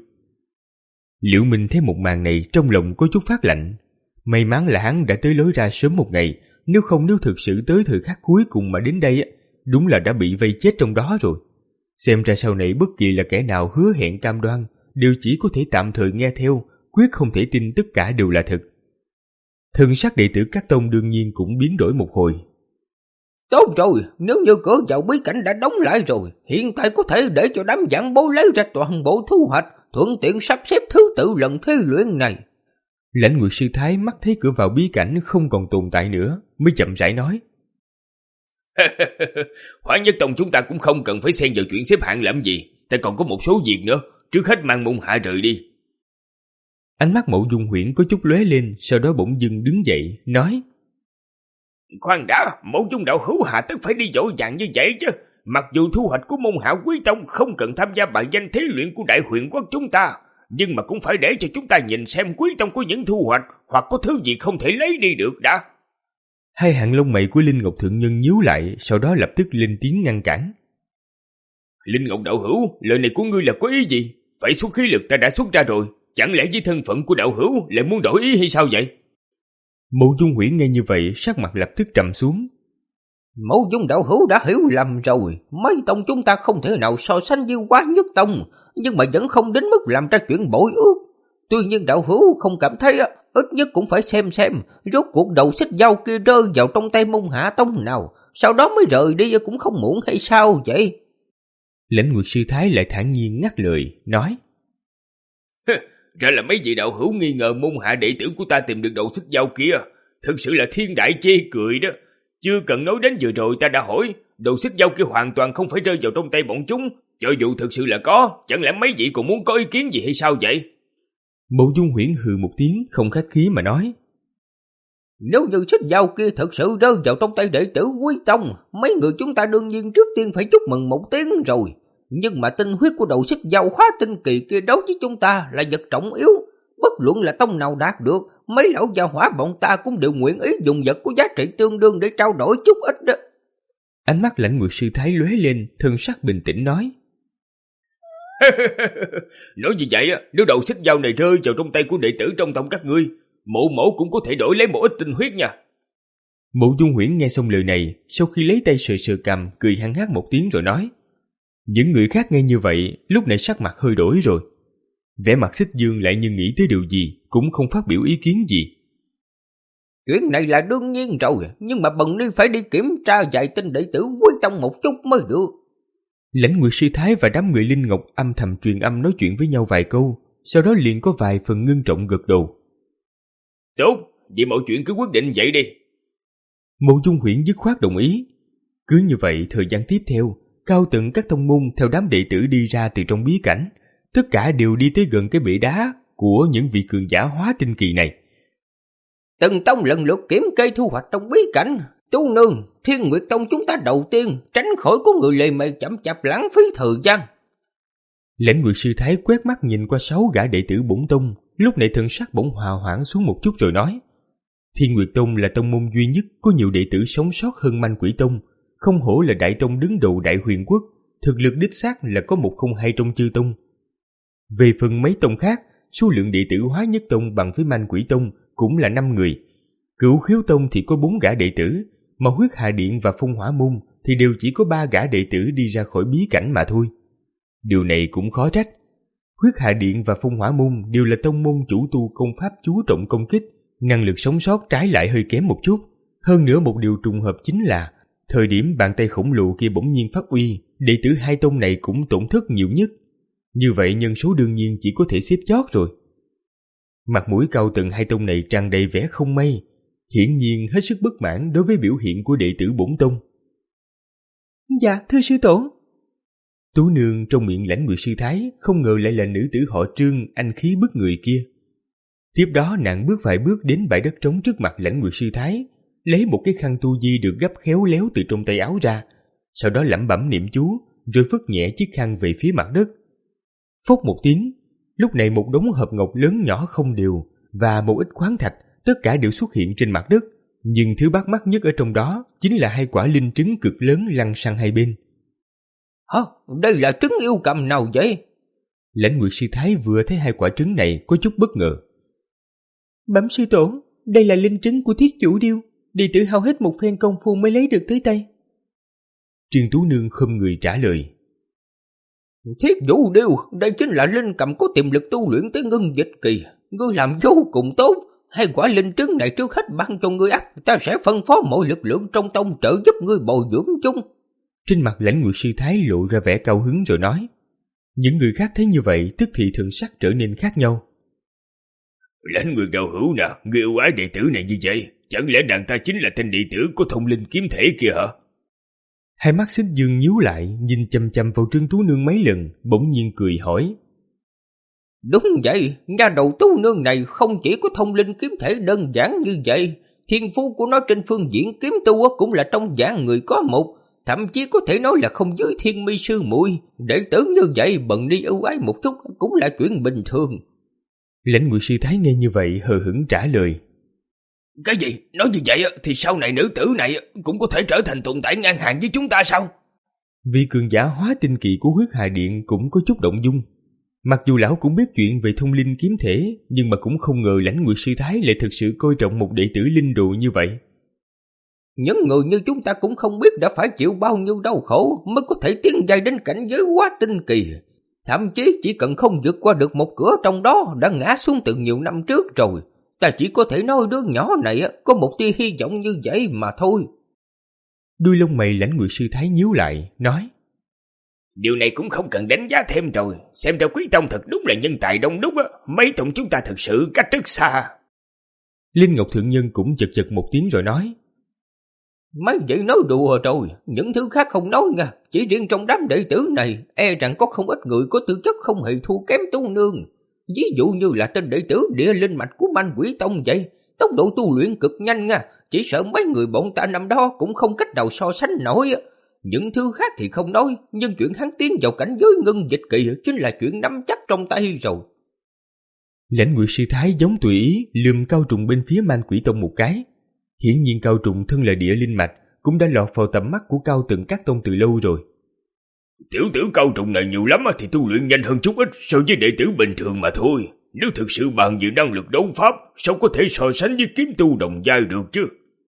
Liễu Minh thấy một màn này trong lòng có chút phát lạnh. May mắn là hắn đã tới lối ra sớm một ngày, nếu không nếu thực sự tới thời khắc cuối cùng mà đến đây, đúng là đã bị vây chết trong đó rồi. Xem ra sau này bất kỳ là kẻ nào hứa hẹn cam đoan, đều chỉ có thể tạm thời nghe theo, quyết không thể tin tất cả đều là thật. Thần sắc đệ tử các tông đương nhiên cũng biến đổi một hồi. Tốt rồi, nếu như cửa vào bí cảnh đã đóng lại rồi, hiện tại có thể để cho đám giảng bối lấy ra toàn bộ thu hoạch, thuận tiện sắp xếp thứ tự lần thí luyện này. Lãnh Nguyệt sư thái mắt thấy cửa vào bí cảnh không còn tồn tại nữa, mới chậm rãi nói: Hóa Nhất Tông chúng ta cũng không cần phải xen vào chuyện xếp hạng làm gì, ta còn có một số việc nữa, trước hết mang môn hạ rời đi. Ánh mắt Mộ Dung Huyễn có chút lóe lên, sau đó bỗng dưng đứng dậy, nói: Khoan đã, Mộ Dung đạo hữu hạ tất phải đi dỗ dàng như vậy chứ. Mặc dù thu hoạch của môn hạ Quý Tông không cần tham gia bài danh thí luyện của Đại Huyền Quốc chúng ta, nhưng mà cũng phải để cho chúng ta nhìn xem Quý Tông có những thu hoạch hoặc có thứ gì không thể lấy đi được đã. Hai hàng lông mày của Linh Ngọc Thượng Nhân nhíu lại, sau đó lập tức lên tiếng ngăn cản. Linh Ngọc đạo hữu, lời này của ngươi là có ý gì? Phải xuất khí lực ta đã xuất ra rồi, chẳng lẽ với thân phận của đạo hữu lại muốn đổi ý hay sao vậy? Mộ Dung Huyễn nghe như vậy, sắc mặt lập tức trầm xuống. Mộ Dung đạo hữu đã hiểu lầm rồi, mấy tông chúng ta không thể nào so sánh với Hóa Nhất Tông, nhưng mà vẫn không đến mức làm ra chuyện bội ước. Tuy nhiên đạo hữu không cảm thấy ít nhất cũng phải xem xem rốt cuộc đầu xích dao kia rơi vào trong tay Môn Hạ Tông nào, sau đó mới rời đi cũng không muộn hay sao vậy? Lãnh Nguyệt sư thái lại thản nhiên ngắt lời, nói: Ra là mấy vị đạo hữu nghi ngờ môn hạ đệ tử của ta tìm được đầu xích dao kia, thực sự là thiên đại chê cười đó. Chưa cần nói đến vừa rồi ta đã hỏi, đầu xích dao kia hoàn toàn không phải rơi vào trong tay bọn chúng, cho dù thực sự là có, chẳng lẽ mấy vị còn muốn có ý kiến gì hay sao vậy? Mộ Dung Huyễn hừ một tiếng không khách khí mà nói: Nếu như xích dao kia thật sự rơi vào trong tay đệ tử Quý Tông, mấy người chúng ta đương nhiên trước tiên phải chúc mừng một tiếng rồi. Nhưng mà tinh huyết của đầu xích dao hóa tinh kỳ kia đấu với chúng ta là vật trọng yếu. Bất luận là tông nào đạt được, mấy lão gia hỏa bọn ta cũng đều nguyện ý dùng vật có giá trị tương đương để trao đổi chút ít đó. Ánh mắt Lãnh Nguyệt sư thái lóe lên, thân sắc bình tĩnh nói: Nói như vậy, nếu đầu xích dao này rơi vào trong tay của đệ tử trong tông các ngươi, mộ mổ cũng có thể đổi lấy một ít tinh huyết nha. Mộ Dung Huyễn nghe xong lời này, sau khi lấy tay sờ sờ cằm, cười hăng hắc một tiếng rồi nói. Những người khác nghe như vậy, lúc này sắc mặt hơi đổi rồi. Vẻ mặt Xích Dương lại như nghĩ tới điều gì, cũng không phát biểu ý kiến gì. Chuyện này là đương nhiên rồi, nhưng mà bần ni phải đi kiểm tra vài tên đệ tử Quý Tông một chút mới được. Lãnh Nguyệt sư thái và đám người Linh Ngọc âm thầm truyền âm nói chuyện với nhau vài câu, sau đó liền có vài phần ngưng trọng gật đầu. Tốt, vậy mọi chuyện cứ quyết định vậy đi. Mộ Dung Huyễn dứt khoát đồng ý. Cứ như vậy, thời gian tiếp theo, cao tầng các tông môn theo đám đệ tử đi ra từ trong bí cảnh, tất cả đều đi tới gần cái bể đá của những vị cường giả hóa tinh kỳ này. Từng tông lần lượt kiểm kê thu hoạch trong bí cảnh. Tu Nương, Thiên Nguyệt Tông chúng ta đầu tiên, tránh khỏi có người lề mề chậm chạp lãng phí thời gian. Lãnh Nguyệt sư thái quét mắt nhìn qua sáu gã đệ tử bổn tông, lúc này thần sắc bỗng hòa hoãn xuống một chút rồi nói: Thiên Nguyệt Tông là tông môn duy nhất có nhiều đệ tử sống sót hơn Manh Quỷ Tông, không hổ là đại tông đứng đầu Đại Huyền Quốc, thực lực đích xác là có một không hai trong chư tông. Về phần mấy tông khác, số lượng đệ tử hóa nhất tông bằng với Manh Quỷ Tông cũng là năm người. Cửu Khiếu Tông thì có bốn gã đệ tử, mà Huyết Hà Điện và Phong Hỏa Môn thì đều chỉ có ba gã đệ tử đi ra khỏi bí cảnh mà thôi. Điều này cũng khó trách. Huyết Hà Điện và Phong Hỏa Môn đều là tông môn chủ tu công pháp chú trọng công kích, năng lực sống sót trái lại hơi kém một chút. Hơn nữa một điều trùng hợp chính là thời điểm bàn tay khổng lồ kia bỗng nhiên phát uy, đệ tử hai tông này cũng tổn thất nhiều nhất. Như vậy nhân số đương nhiên chỉ có thể xếp chót rồi. Mặt mũi cao tầng hai tông này tràn đầy vẻ không may, hiển nhiên hết sức bất mãn đối với biểu hiện của đệ tử bổn tông. Dạ, thưa sư tổ. Tú Nương trong miệng Lãnh Nguyệt sư thái không ngờ lại là nữ tử họ Trương anh khí bức người kia. Tiếp đó nàng bước vài bước đến bãi đất trống trước mặt Lãnh Nguyệt sư thái, lấy một cái khăn tu di được gấp khéo léo từ trong tay áo ra, sau đó lẩm bẩm niệm chú, rồi phất nhẹ chiếc khăn về phía mặt đất. Phốc một tiếng, lúc này một đống hộp ngọc lớn nhỏ không đều và một ít khoáng thạch tất cả đều xuất hiện trên mặt đất, nhưng thứ bắt mắt nhất ở trong đó chính là hai quả linh trứng cực lớn lăn sang hai bên. Hả? Đây là trứng yêu cầm nào vậy? Lãnh Nguyệt sư thái vừa thấy hai quả trứng này có chút bất ngờ. Bẩm sư tổ, đây là linh trứng của Thiết Chủ Điêu, đệ tử hao hết một phen công phu mới lấy được tới tay. Trương Tú Nương khom người trả lời. Thiết Vũ Điêu, đây chính là linh cầm có tiềm lực tu luyện tới ngưng dịch kỳ, ngươi làm vô cùng tốt. Hai quả linh trứng này trước hết ban cho ngươi ắt, ta sẽ phân phó mọi lực lượng trong tông trợ giúp ngươi bồi dưỡng chung. Trên mặt Lãnh Nguyệt sư thái lộ ra vẻ cao hứng rồi nói. Những người khác thấy như vậy tức thì thần sắc trở nên khác nhau. Lãnh Nguyệt đạo hữu nè, ngươi ưu ái đệ tử này như vậy, chẳng lẽ nàng ta chính là tên đệ tử của Thông Linh kiếm thể kia hả? Hai mắt Xích Dương nhíu lại, nhìn chăm chăm vào Trương Tú Nương mấy lần, bỗng nhiên cười hỏi. Đúng vậy, nhà đầu Tú Nương này không chỉ có thông linh kiếm thể đơn giản như vậy, thiên phú của nó trên phương diện kiếm tu cũng là trong dạng người có một, thậm chí có thể nói là không dưới Thiên Mi sư muội. Đệ tử như vậy bần ni ưu ái một chút cũng là chuyện bình thường. Lãnh Nguyệt sư thái nghe như vậy hờ hững trả lời. Cái gì? Nói như vậy thì sau này nữ tử này cũng có thể trở thành tồn tại ngang hàng với chúng ta sao? Vị cường giả hóa tinh kỳ của Huyết Hà Điện cũng có chút động dung. Mặc dù lão cũng biết chuyện về thông linh kiếm thể, nhưng mà cũng không ngờ Lãnh Nguyệt sư thái lại thực sự coi trọng một đệ tử linh đồ như vậy. Những người như chúng ta cũng không biết đã phải chịu bao nhiêu đau khổ mới có thể tiến dài đến cảnh giới hóa tinh kỳ. Thậm chí chỉ cần không vượt qua được một cửa trong đó đã ngã xuống từ nhiều năm trước rồi. Ta chỉ có thể nói đứa nhỏ này có một tia hy vọng như vậy mà thôi. Đuôi lông mày Lãnh Nguyệt Sư Thái nhíu lại, nói: Điều này cũng không cần đánh giá thêm rồi. Xem ra Quý Tông thật đúng là nhân tài đông đúc á. Mấy tông chúng ta thật sự cách rất xa. Linh Ngọc Thượng Nhân cũng chật chật một tiếng rồi nói: Mấy vậy nói đùa rồi, những thứ khác không nói nha. Chỉ riêng trong đám đệ tử này, e rằng có không ít người có tư chất không hề thua kém tu nương. Ví dụ như là tên đệ tử địa linh mạch của Man Quỷ Tông vậy, tốc độ tu luyện cực nhanh nha. Chỉ sợ mấy người bọn ta năm đó cũng không cách nào so sánh nổi. Những thứ khác thì không nói, nhưng chuyện hắn tiến vào cảnh giới ngưng dịch kỳ chính là chuyện nắm chắc trong tay rồi. Lãnh Nguyệt Sư Thái giống tùy ý lườm Cao Trùng bên phía Man Quỷ Tông một cái. Hiển nhiên Cao Trùng thân là địa linh mạch cũng đã lọt vào tầm mắt của Cao Tầng các tông từ lâu rồi. Tiểu tử Cao Trùng này nhiều lắm thì tu luyện nhanh hơn chút ít so với đệ tử bình thường mà thôi. Nếu thực sự bàn về năng lực đấu pháp, sao có thể so sánh với kiếm tu đồng giai được chứ?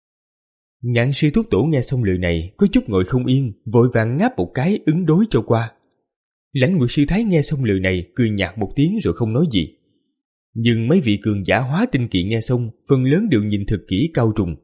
Nhạn Sư Thúc Tổ nghe xong lời này có chút ngồi không yên, vội vàng ngáp một cái ứng đối cho qua. Lãnh Nguyệt Sư Thái nghe xong lời này cười nhạt một tiếng rồi không nói gì. Nhưng mấy vị cường giả hóa tinh kỳ nghe xong phần lớn đều nhìn thật kỹ Cao Trùng.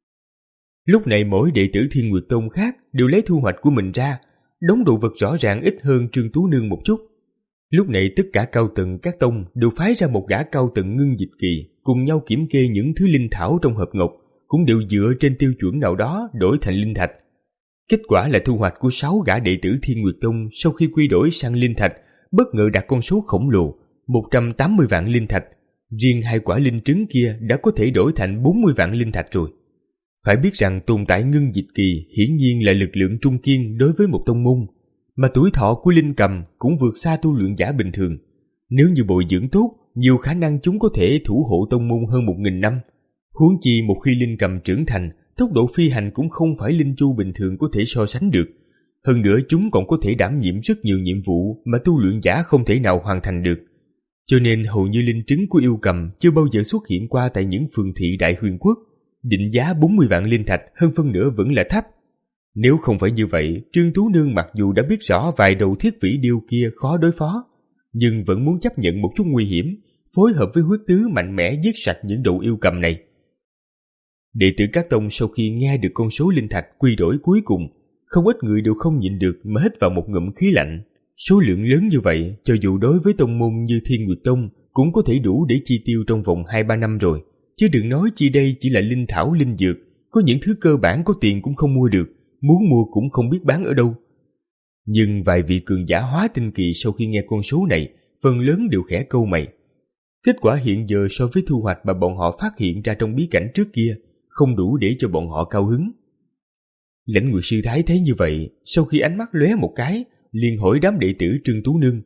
Lúc này mỗi đệ tử Thiên Nguyệt Tông khác đều lấy thu hoạch của mình ra, đống đồ vật rõ ràng ít hơn Trương Tú Nương một chút. Lúc này tất cả cao tầng các tông đều phái ra một gã cao tầng ngưng dịch kỳ cùng nhau kiểm kê những thứ linh thảo trong hộp ngọc, cũng đều dựa trên tiêu chuẩn nào đó đổi thành linh thạch. Kết quả là thu hoạch của sáu gã đệ tử Thiên Nguyệt Tông sau khi quy đổi sang linh thạch bất ngờ đạt con số khổng lồ một trăm tám mươi vạn linh thạch. Riêng hai quả linh trứng kia đã có thể đổi thành bốn mươi vạn linh thạch rồi. Phải biết rằng tồn tại ngưng dịch kỳ hiển nhiên là lực lượng trung kiên đối với một tông môn, mà tuổi thọ của linh cầm cũng vượt xa tu luyện giả bình thường. Nếu như bồi dưỡng tốt, nhiều khả năng chúng có thể thủ hộ tông môn hơn một nghìn năm. Huống chi một khi linh cầm trưởng thành, tốc độ phi hành cũng không phải linh chu bình thường có thể so sánh được. Hơn nữa chúng còn có thể đảm nhiệm rất nhiều nhiệm vụ mà tu luyện giả không thể nào hoàn thành được. Cho nên hầu như linh trứng của yêu cầm chưa bao giờ xuất hiện qua tại những phường thị Đại Huyền Quốc. Định giá bốn mươi vạn linh thạch hơn phân nửa vẫn là thấp. Nếu không phải như vậy, Trương Tú Nương mặc dù đã biết rõ vài đầu thiết vĩ điêu kia khó đối phó, nhưng vẫn muốn chấp nhận một chút nguy hiểm, phối hợp với huyết tứ mạnh mẽ giết sạch những đầu yêu cầm này. Đệ tử các tông sau khi nghe được con số linh thạch quy đổi cuối cùng, không ít người đều không nhịn được mà hít vào một ngụm khí lạnh. Số lượng lớn như vậy, cho dù đối với tông môn như Thiên Nguyệt Tông, cũng có thể đủ để chi tiêu trong vòng hai ba năm rồi. Chứ đừng nói chi đây chỉ là linh thảo linh dược, có những thứ cơ bản có tiền cũng không mua được, muốn mua cũng không biết bán ở đâu. Nhưng vài vị cường giả hóa tinh kỳ sau khi nghe con số này, phần lớn đều khẽ câu mày. Kết quả hiện giờ so với thu hoạch mà bọn họ phát hiện ra trong bí cảnh trước kia, không đủ để cho bọn họ cao hứng. Lãnh Nguyệt Sư Thái thấy như vậy, sau khi ánh mắt lóe một cái, liền hỏi đám đệ tử Trương Tú Nương: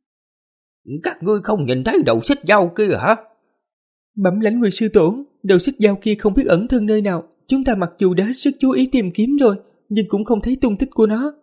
Các ngươi không nhìn thấy đầu xích dao kia hả? Bẩm Lãnh Nguyệt Sư Tổ, đầu xích dao kia không biết ẩn thân nơi nào. Chúng ta mặc dù đã hết sức chú ý tìm kiếm rồi, nhưng cũng không thấy tung tích của nó.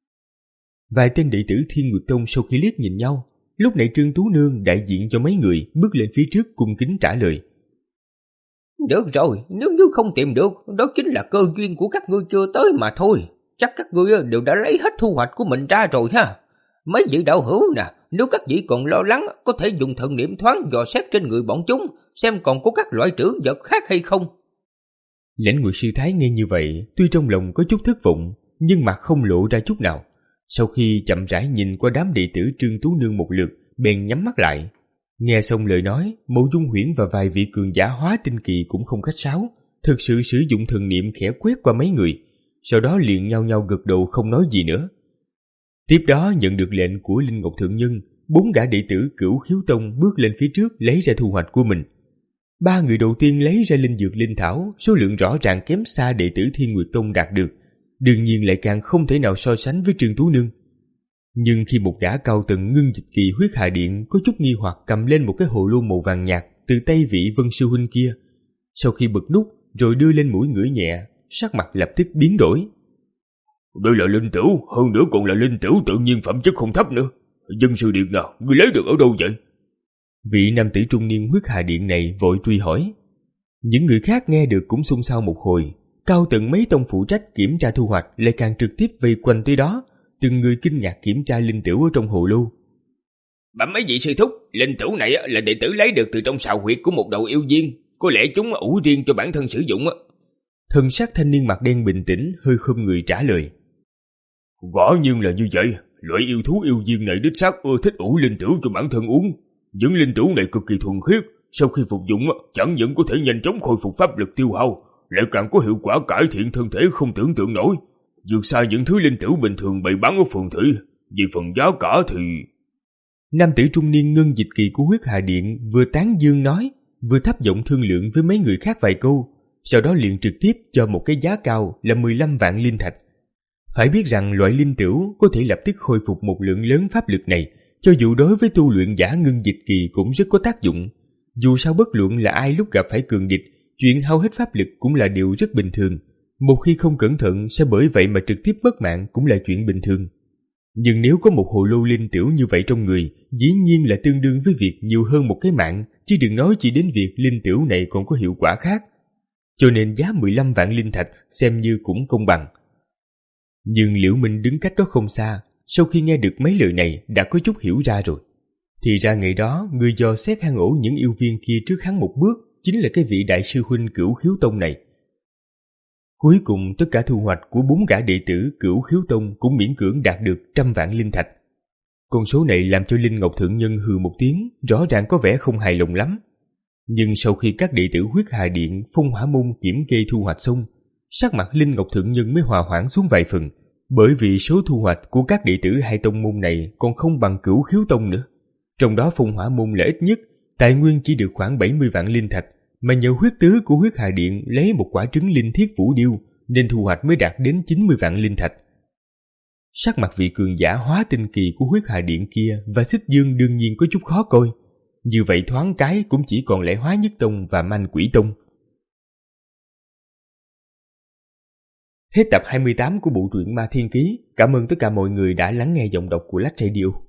Vài tên đệ tử Thiên Nguyệt Tông sau khi liếc nhìn nhau, lúc này Trương Tú Nương đại diện cho mấy người bước lên phía trước cung kính trả lời: Được rồi, nếu như không tìm được, đó chính là cơ duyên của các ngươi chưa tới mà thôi. Chắc các ngươi đều đã lấy hết thu hoạch của mình ra rồi ha. Mấy vị đạo hữu nè, nếu các vị còn lo lắng, có thể dùng thần niệm thoáng dò xét trên người bọn chúng, xem còn có các loại trữ vật khác hay không. Lãnh Nguyệt Sư Thái nghe như vậy, tuy trong lòng có chút thất vọng, nhưng mặt không lộ ra chút nào. Sau khi chậm rãi nhìn qua đám đệ tử Trương Tú Nương một lượt, bèn nhắm mắt lại. Nghe xong lời nói, Mộ Dung Huyễn và vài vị cường giả hóa tinh kỳ cũng không khách sáo, thực sự sử dụng thần niệm khẽ quét qua mấy người, sau đó liền nhao nhao gật đầu không nói gì nữa. Tiếp đó nhận được lệnh của Linh Ngọc Thượng Nhân, bốn gã đệ tử Cửu Khiếu Tông bước lên phía trước lấy ra thu hoạch của mình. Ba người đầu tiên lấy ra linh dược linh thảo, số lượng rõ ràng kém xa đệ tử Thiên Nguyệt Tông đạt được, đương nhiên lại càng không thể nào so sánh với Trương Tú Nương. Nhưng khi một gã cao tầng ngưng dịch kỳ huyết hà điện có chút nghi hoặc cầm lên một cái hồ lô màu vàng nhạt từ tay vị Vân Sư Huynh kia, sau khi bật nút rồi đưa lên mũi ngửi nhẹ, sắc mặt lập tức biến đổi. Đây là linh tửu, hơn nữa còn là linh tửu tự nhiên phẩm chất không thấp nữa. Dân sư điện nào, ngươi lấy được ở đâu vậy? Vị nam tử trung niên huyết hà điện này vội truy hỏi. Những người khác nghe được cũng xôn xao một hồi, cao tầng mấy tông phụ trách kiểm tra thu hoạch lại càng trực tiếp vây quanh tới đó, từng người kinh ngạc kiểm tra linh tửu ở trong hồ lô. Bẩm mấy vị sư thúc, linh tửu này là đệ tử lấy được từ trong sào huyệt của một đầu yêu viên, có lẽ chúng ủ riêng cho bản thân sử dụng á. Thần sắc thanh niên mặt đen bình tĩnh hơi khom người trả lời. Quả nhiên là như vậy, loại yêu thú yêu viên này đích xác ưa thích ủ linh tửu cho bản thân uống. Những linh tửu này cực kỳ thuần khiết, sau khi phục dụng chẳng những có thể nhanh chóng khôi phục pháp lực tiêu hao, lại càng có hiệu quả cải thiện thân thể không tưởng tượng nổi, vượt xa những thứ linh tửu bình thường bày bán ở phường thị. Về phần giá cả thì... Nam tử trung niên ngân dịch kỳ của Huyết Hà Điện vừa tán dương nói, vừa thấp giọng thương lượng với mấy người khác vài câu, sau đó liền trực tiếp cho một cái giá cao là mười lăm vạn linh thạch. Phải biết rằng loại linh tửu có thể lập tức khôi phục một lượng lớn pháp lực này, cho dù đối với tu luyện giả ngân dịch kỳ cũng rất có tác dụng. Dù sao bất luận là ai lúc gặp phải cường địch, chuyện hao hết pháp lực cũng là điều rất bình thường. Một khi không cẩn thận sẽ bởi vậy mà trực tiếp mất mạng cũng là chuyện bình thường. Nhưng nếu có một hồ lô linh tửu như vậy trong người, dĩ nhiên là tương đương với việc nhiều hơn một cái mạng, chứ đừng nói chỉ đến việc linh tửu này còn có hiệu quả khác. Cho nên giá mười lăm vạn linh thạch xem như cũng công bằng. Nhưng Liễu Minh đứng cách đó không xa, sau khi nghe được mấy lời này đã có chút hiểu ra rồi. Thì ra ngày đó người dò xét hang ổ những yêu viên kia trước hắn một bước chính là cái vị đại sư huynh Cửu Khiếu Tông này. Cuối cùng tất cả thu hoạch của bốn gã đệ tử Cửu Khiếu Tông cũng miễn cưỡng đạt được trăm vạn linh thạch. Con số này làm cho Linh Ngọc Thượng Nhân hừ một tiếng, rõ ràng có vẻ không hài lòng lắm. Nhưng sau khi các đệ tử Huyết Hà Điện, Phong Hỏa Môn kiểm kê thu hoạch xong, sắc mặt Linh Ngọc Thượng Nhân mới hòa hoãn xuống vài phần, bởi vì số thu hoạch của các đệ tử hai tông môn này còn không bằng Cửu Khiếu Tông nữa. Trong đó Phong Hỏa Môn là ít nhất, tài nguyên chỉ được khoảng bảy mươi vạn linh thạch, mà nhờ huyết tứ của Huyết Hà Điện lấy một quả trứng linh thiết vũ điêu, nên thu hoạch mới đạt đến chín mươi vạn linh thạch. Sắc mặt vị cường giả hóa tinh kỳ của Huyết Hà Điện kia và Xích Dương đương nhiên có chút khó coi. Như vậy thoáng cái cũng chỉ còn lại Hóa Nhất Tông và Manh Quỷ Tông. Hết tập hai mươi tám của bộ truyện Ma Thiên Ký. Cảm ơn tất cả mọi người đã lắng nghe giọng đọc của Lách Radio.